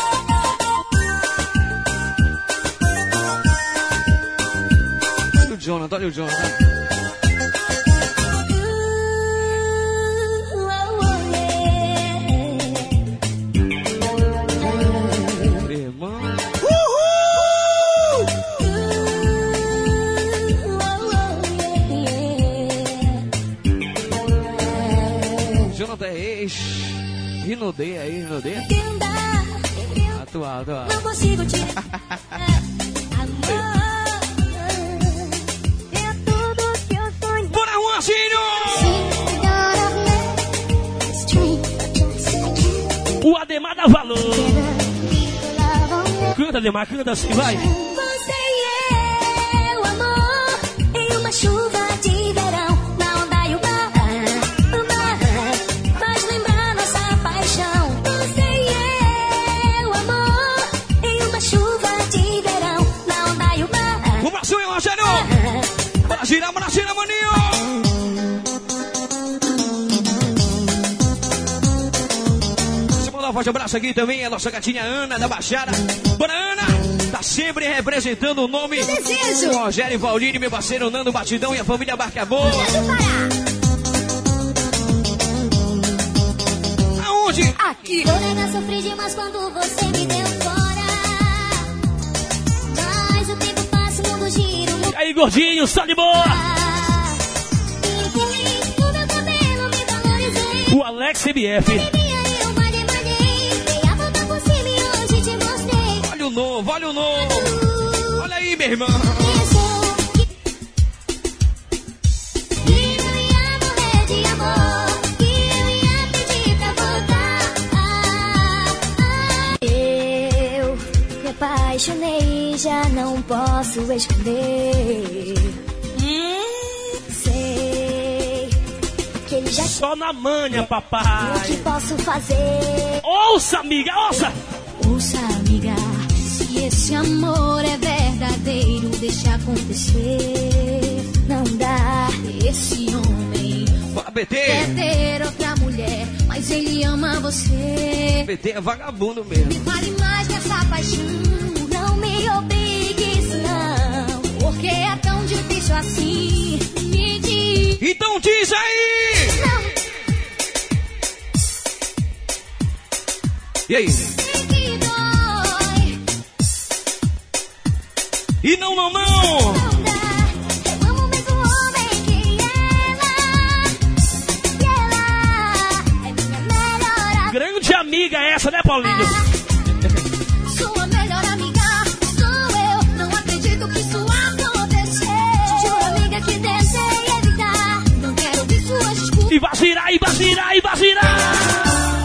Olha o Jonathan, olha o Jonathan. Rinodeia aí, rinodeia. Atual. Não consigo te Bora, Juanzinho! O Ademar dá valor. Canta, Ademar, canta assim, vai. Você e eu, amor, em uma chuva de verão, na onda e o mar faz lembrar nossa paixão. Você e eu, amor, em uma chuva de verão, na onda e o mar. O Brasil e o Rogério! Bora girar, maninho! Um forte abraço aqui também, a nossa gatinha Ana da Baixada. Bora, Ana! Tá sempre representando o nome do Rogério e Paulinho, meu parceiro Nando Batidão e a família Barca Boa. Aonde? Aqui. Vou negar, sofri demais quando você me deu fora. Mas o tempo passa, o mundo gira. E aí, gordinho, só de boa! O meu cabelo me valorizei. O Alex MF. Olha o novo, olha o novo. Olha aí, meu irmão. Eu me apaixonei, já não posso esconder. Sei que ele já... Só na manha, papai. O que posso fazer? Ouça, amiga, ouça. Ouça, amiga, se esse amor é verdadeiro, deixa acontecer. Não dá, esse homem Bora, BT. quer ter outra mulher, mas ele ama você. BT é vagabundo mesmo. Me fale mais dessa paixão, não me obrigue, não, porque é tão difícil assim. Me diz. Então diz aí! Não. E aí? E não! Eu amo o mesmo homem que ela. E ela é minha melhor amiga. Grande amiga essa, né, Paulinho? Sua melhor amiga sou eu. Não acredito que isso aconteceu. Juro, amiga, que tentei evitar. Não quero ouvir suas desculpas. E vai girar, e vai girar, e vai girar.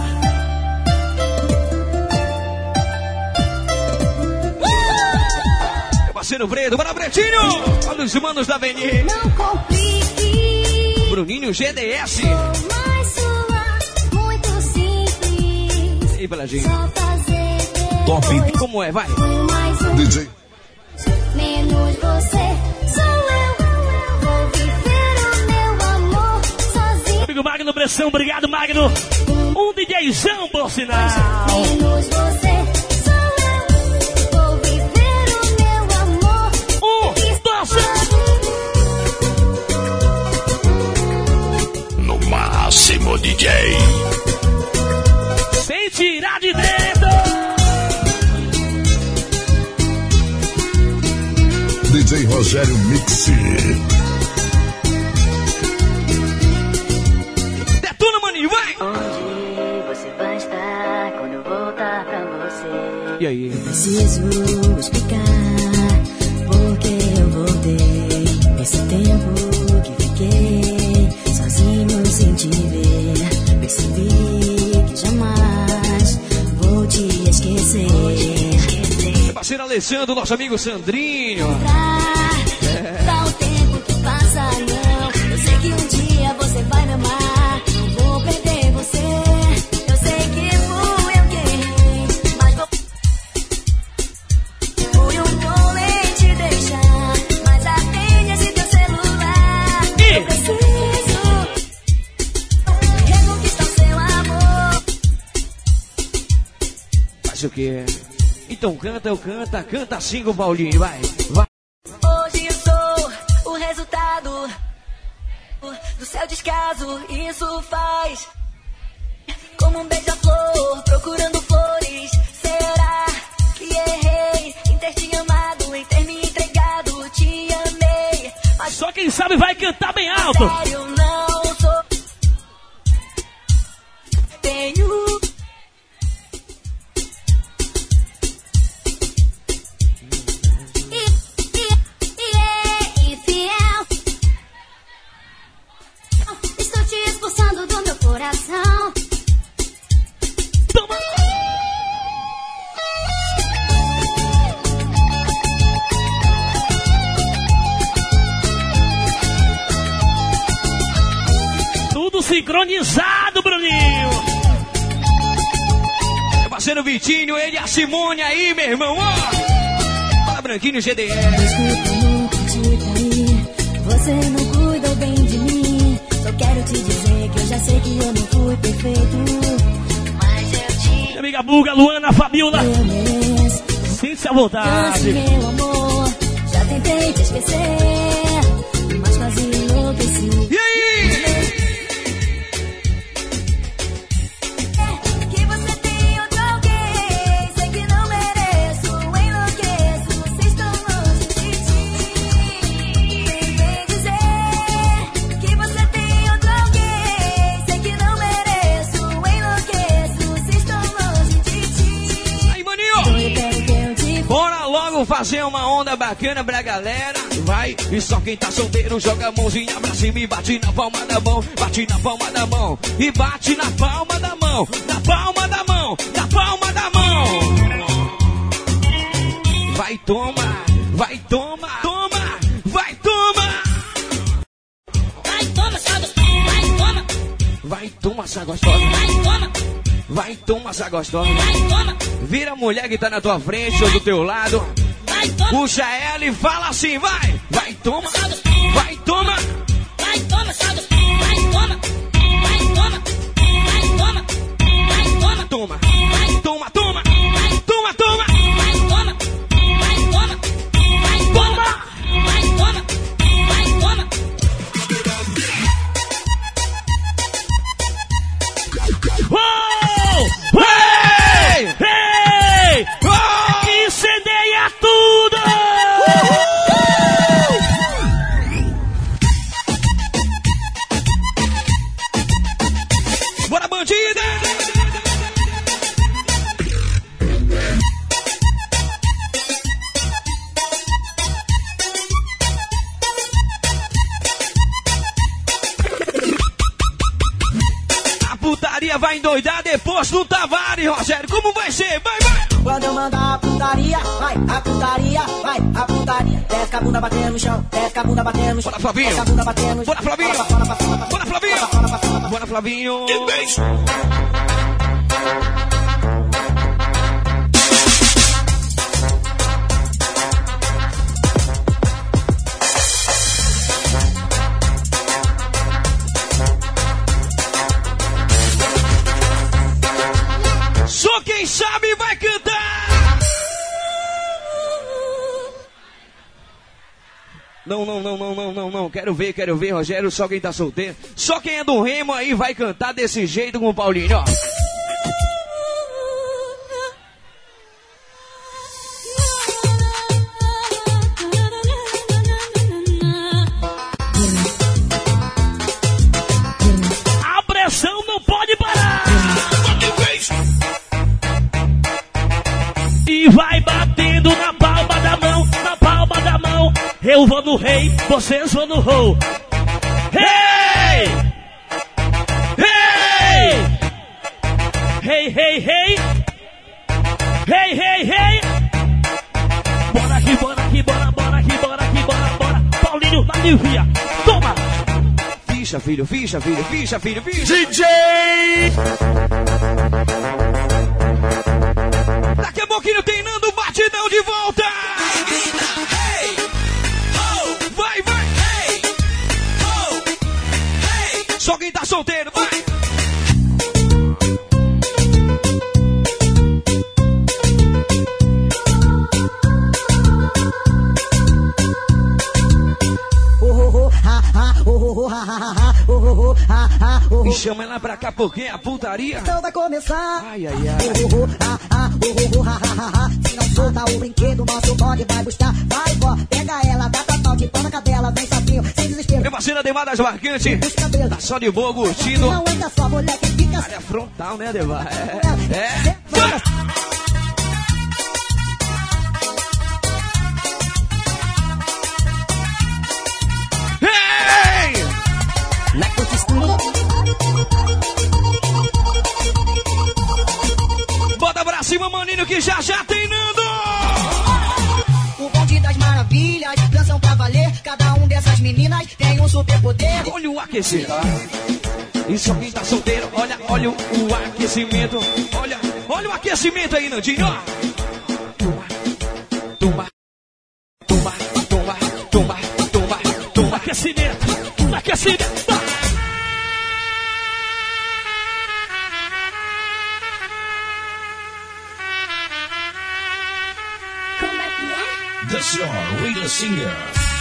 parceiro Fredo. Bora, Pretinho! Olha os manos da Avenida. Não complique. Bruninho GDS. Mais sua, muito simples. E aí, Beladinho? Só fazer Top. Como é? Vai. mais um. DJ. Menos você, sou eu. Vou viver o meu amor sozinho. Amigo Magno Pressão, obrigado, Magno. Um DJzão, por sinal. Menos você, sou eu. Vou viver o meu amor. 1, 2, No máximo, DJ. sem tirar de dentro. DJ Rogério Mixi. Detona, maninho, vai! Onde você vai estar quando eu voltar pra você? E aí? Preciso explicar porque eu voltei. Esse tempo que fiquei sozinho sem te ver, percebi que jamais vou te esquecer. Meu parceiro Alessandro, nosso amigo Sandrinho. Dá o tempo que passa, não. Eu sei que um dia você vai me amar. Não vou perder você. Eu sei que fui eu quem errei, mas fui um bom em te deixar. Mas atende esse teu celular. Eu preciso reconquistar o seu amor. Faz o quê? Então canta assim com o Paulinho, vai. Vai. Hoje eu sou o resultado do seu descaso. Isso faz como um beija-flor procurando flores. Será que errei em ter te amado, em ter me entregado? Te amei, mas Só quem sabe vai cantar bem alto. sério não sou. Tenho Infiel. Estou te expulsando do meu coração. Tudo sincronizado, Bruninho. Meu parceiro Vitinho, ele e a Simone aí, meu irmão, ó. Fala, Branquinho GDS. Desculpa, nunca te traí. Você não cuidou bem de mim. Só quero te dizer que eu já sei que eu não fui perfeito. Mas eu te Minha amiga Buga, Luana, Fabiola. eu mereço. Sinta-se à vontade. Meu amor, já tentei te esquecer, mas quase enlouqueci. E aí? Que você tem outro alguém, sei que não mereço, enlouqueço, se estou longe de ti. Vem dizer que você tem outro alguém, sei que não mereço, enlouqueço, se estou longe de ti. Aí, maninho. Eu quero que eu te Bora logo fazer uma onda bacana pra galera. Vai, e só quem tá solteiro joga a mãozinha pra cima e bate na palma da mão. Bate na palma da mão. E bate na palma da mão. Na palma da mão. Na palma da mão. Vai, toma. Vai, toma. Toma. Vai, toma. vai, toma, sai gostosa, vai, toma, Vai, toma, essa gostosa. vai, toma, Vai, toma, essa gostosa. vai, toma, Vira a mulher que tá na tua frente ou do teu lado. vai, toma, Puxa ela e fala assim, vai. Vai, toma. Vai, toma. vai, toma, sai gostosa, vai, toma, vai, toma, vai, toma, vai, toma, Toma. vai, Toma, toma. vai, Toma, toma. vai, toma, vai, toma, vai, toma, vai, toma, vai, toma. Uou! Ei! Ei! Oh! Incendeia tudo! Bora, bandida! A putaria vai endoidar depois do Tavares, Rogério. Como vai ser? Vai, vai! Quando eu mandar a putaria, vai, a putaria, vai, a putaria. Desce com a bunda batendo no chão, desce com a bunda batendo no chão. Bora, Flavinho. Desce com a bunda batendo no chão. Bora, Flavinho. Bora, Flavinho. Bora, Flavinho. Só quem sabe vai cantar. Não. Quero ver, Rogério. Só quem tá solteiro. Só quem é do Remo aí vai cantar desse jeito com o Paulinho, ó. A pressão não pode parar. E vai batendo na palma da mão, na palma da mão. Eu vou no rei, vocês vão no roll. Hey! Hey! Hey, hey, hey! Hey, hey, hey! Bora aqui, bora aqui, bora aqui, bora aqui, bora. Paulinho, alivia. Toma! Ficha, filho. DJ! Daqui a pouquinho tem Nando Batidão de volta! Vai! Só quem tá solteiro, vai! E chama ela pra cá porque a putaria Então vai começar. Ai. Se não solta o brinquedo, nosso bode vai buscar. Vai, vó, pega ela, dá total de pão na cadela, vem sapinho, sem desespero. Meu parceiro Ademar das Marcantes, tá só de boa, curtindo. Não anda só, moleque, fica. Área frontal, né, Ademar? Bota pra cima, maninho, que já tem Nando! O bonde das maravilhas, dançam pra valer. Cada um dessas meninas tem um superpoder. Olha o aquecimento. Isso quem tá solteiro, olha o aquecimento. Olha o aquecimento aí, Nandinho. Toma. Aquecimento. The Star Rita Singer.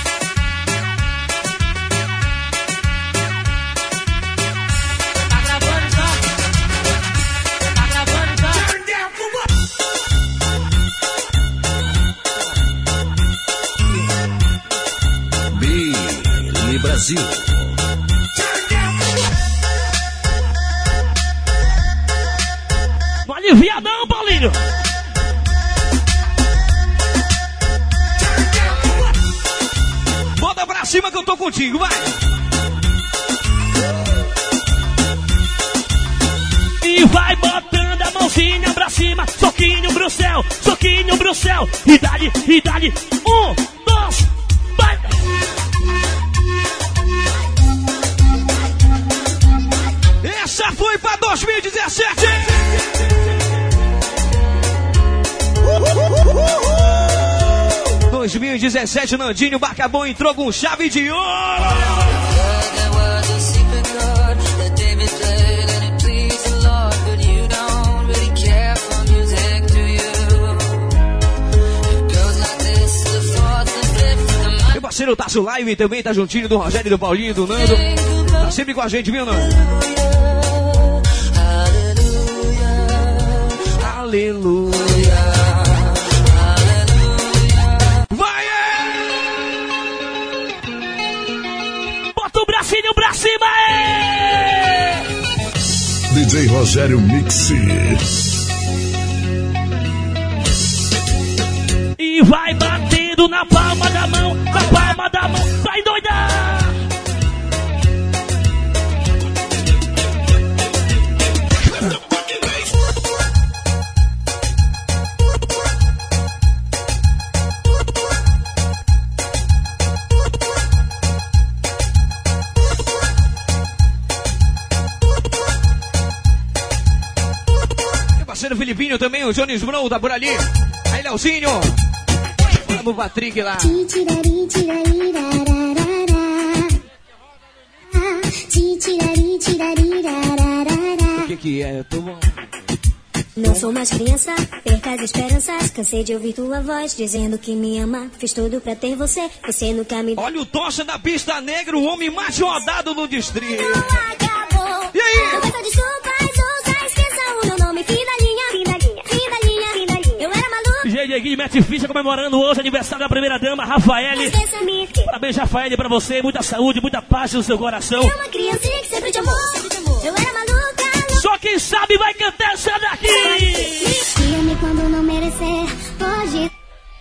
Billy Brasil. Não alivia não, Paulinho. Bota pra cima que eu tô contigo, vai! E vai botando a mãozinha pra cima, soquinho pro céu. E dali, 1, 2, vai! Essa foi pra 2017! 2017, Nandinho Barcabão entrou com chave de ouro! Meu parceiro Tasso Live também tá juntinho do Rogério, do Paulinho, do Nando. Tá sempre com a gente, viu, Nando? Aleluia. Bota o bracinho pra cima, DJ Rogério Mix. E vai batendo na palma da mão, vai doidar! parceiro Filipinho também, o Jones Brown tá por ali. Aí, Leozinho. Vamos pro Patrick lá. O que é? Eu tô bom. Não sou mais criança, perca as esperanças. Cansei de ouvir tua voz dizendo que me ama. Fiz tudo pra ter você, você nunca me... Olha o Tocha da pista negra, o homem mais rodado no distrito. Não acabou. E aí? Não peça desculpas, ouça, esqueça o meu nome. Fim da linha. Eu era maluco. Dieguinho mete ficha comemorando hoje aniversário da primeira dama, Rafaele. Parabéns, Rafaele, pra você. Muita saúde, muita paz no seu coração. Eu uma criancinha que sempre te amou. Eu era maluca. Só quem sabe vai cantar essa daqui. Me quando não merecer, pode.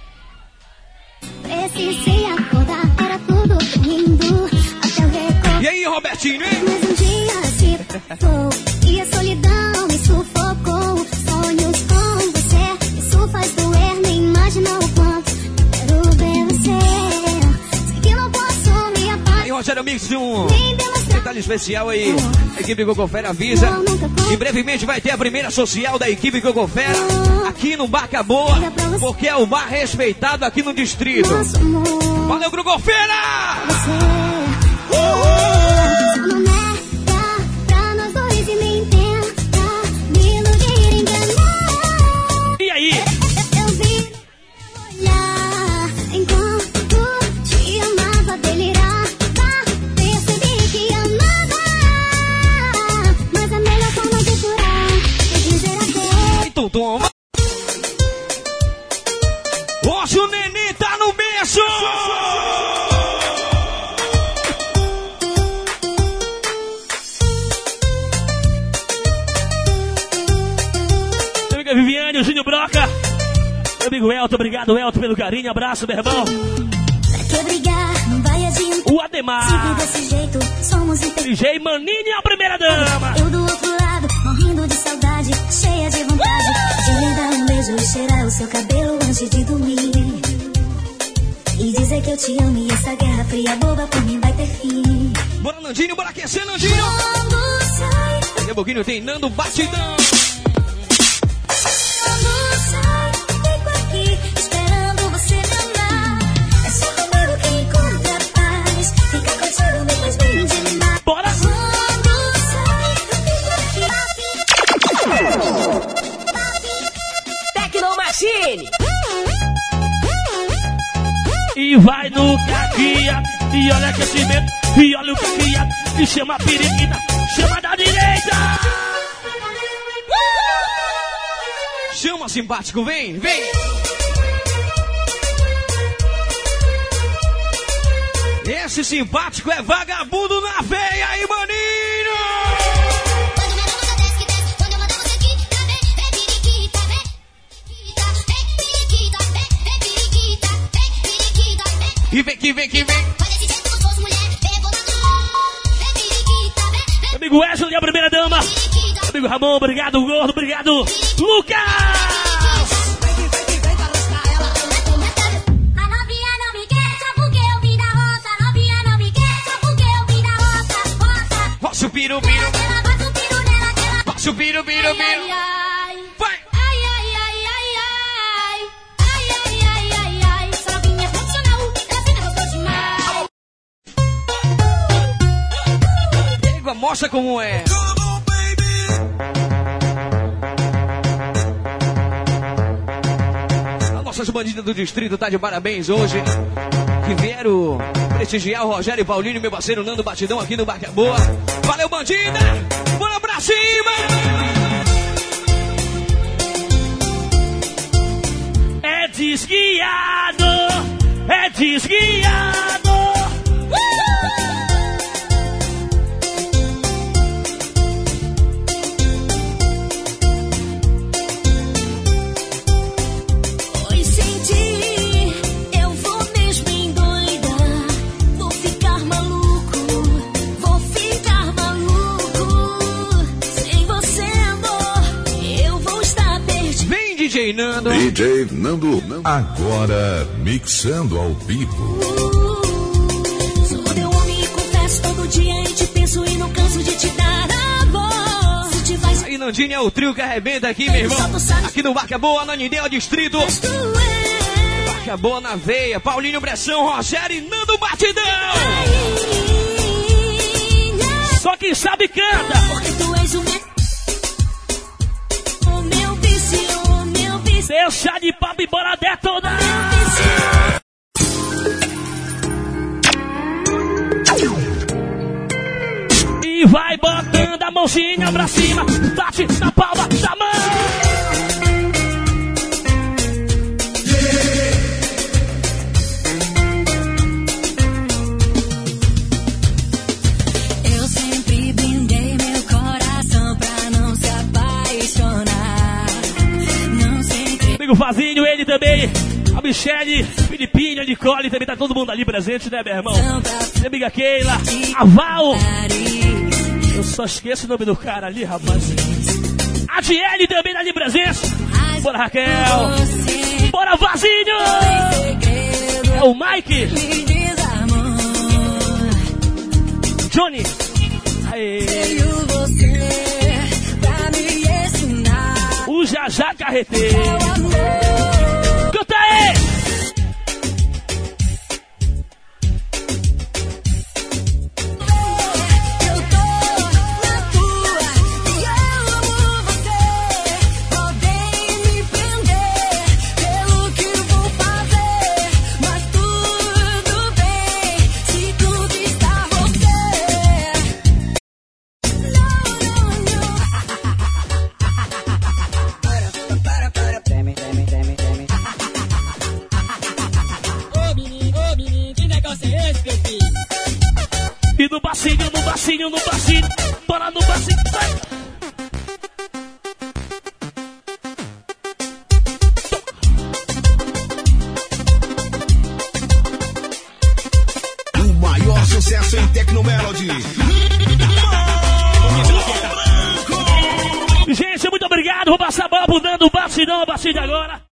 Precisei acordar, era tudo lindo. Até o recorde. E aí, Robertinho, hein? Mas um dia se foi e a solidão me sufocou. Sonhos com você, isso faz doer. Nem imagina o quanto quero ver você. Sei que não posso me apagar. Aí, Rogério Mix, um detalhe especial aí. A equipe Cocofera avisa. E brevemente vai ter a primeira social da equipe Cocofera aqui no Barca Boa, porque é o bar respeitado aqui no distrito. Valeu, Cocofera! E aí? Eu vi olhar enquanto te amava, delirava. Percebi que amava, mas a melhor forma de curar é dizer adeus. Então toma. Hoje o neném tá no berço! Meu amigo Viviane, o Júnior Broca. Meu amigo Elton, obrigado, Elton, pelo carinho. Abraço, meu irmão. Pra que brigar, não vai adiantar. O Ademar. Sempre desse jeito, somos DJ Maninho, a primeira dama. Eu do outro lado, morrendo de saudade, cheia de vontade de lhe dar um beijo e cheirar o seu cabelo antes de dormir. E dizer que eu te amo e essa guerra fria boba por mim vai ter fim. Bora, Nandinho, bora aquecer, Nandinho! Quando sai, Daqui a pouquinho tem Nando Batidão. quando sai, fico aqui esperando você me amar. É só comigo que encontra paz. Fica contigo depois bem demais. Bora! Quando sai, fico aqui. Tecnomachine! E vai no caquia, e olha aquecimento, e olha o caquia, e chama a periquita, chama da direita! Chama, simpático, vem, vem! Esse simpático é vagabundo na veia aí, maninho! E vem, que vem, que vem! Meu amigo Wesley, a primeira dama. Meu amigo Ramon, obrigado, gordo, obrigado, Lucas! A novinha não me quer só porque eu vim da roça. A novinha não me quer só porque eu vim da roça. Roça o piru, piru! Bota o piru nela que ela... Roça o piru, piru, piru! Vai! Ai, ai, ai, ai, ai. Ai, ai, ai, ai, ai. Essa novinha é profissional, ela sempre gostou demais. Pega, mostra como é! Nossas bandidas do distrito tá de parabéns hoje. Que vieram prestigiar o Rogério e Paulinho, meu parceiro Nando Batidão aqui no Barca Boa. Valeu, bandida! Bora pra cima! É desguiado, é desguiado. Oi, senti, eu vou mesmo endoidar. Vou ficar maluco. Sem você, amor, eu vou estar perdido. Vem, DJ Nando! DJ Nando, agora mixando ao vivo. Sou teu homem e confesso todo dia e te penso e não canso de te dar a voz. Se te vai... Aí, Fernandinho é o trio que arrebenta aqui, meu irmão. Aqui no Barca Boa, Nanidel Distrito. Barca Boa na veia. Paulinho Pressão, Rogério e Nando Batidão. Só quem sabe canta. Porque tu és o meu vício, o meu vício. Deixa de papo e bora detonar. E vai botando a mãozinha pra cima, bate na palma da mão. Eu sempre blindei meu coração pra não se apaixonar. Não sei. Amigo Fazinho, ele também. A Michele, Filipinho, a Nicole, também tá todo mundo ali presente, né, meu irmão? Minha amiga Keila, a Val. Eu só esqueço o nome do cara ali, rapaz. A Diele também tá de presença. Bora, Raquel. Bora, Vazinho. É o Mike. Johnny. Aê. O Jajá Carreteiro. Canta aí. E no bacinho, no bacinho, no bacinho. Bora no bacinho, vai. O maior sucesso em Tecnomelody. Gente, muito obrigado. Vou passar a bola pro Nando Batidão, a partir de agora.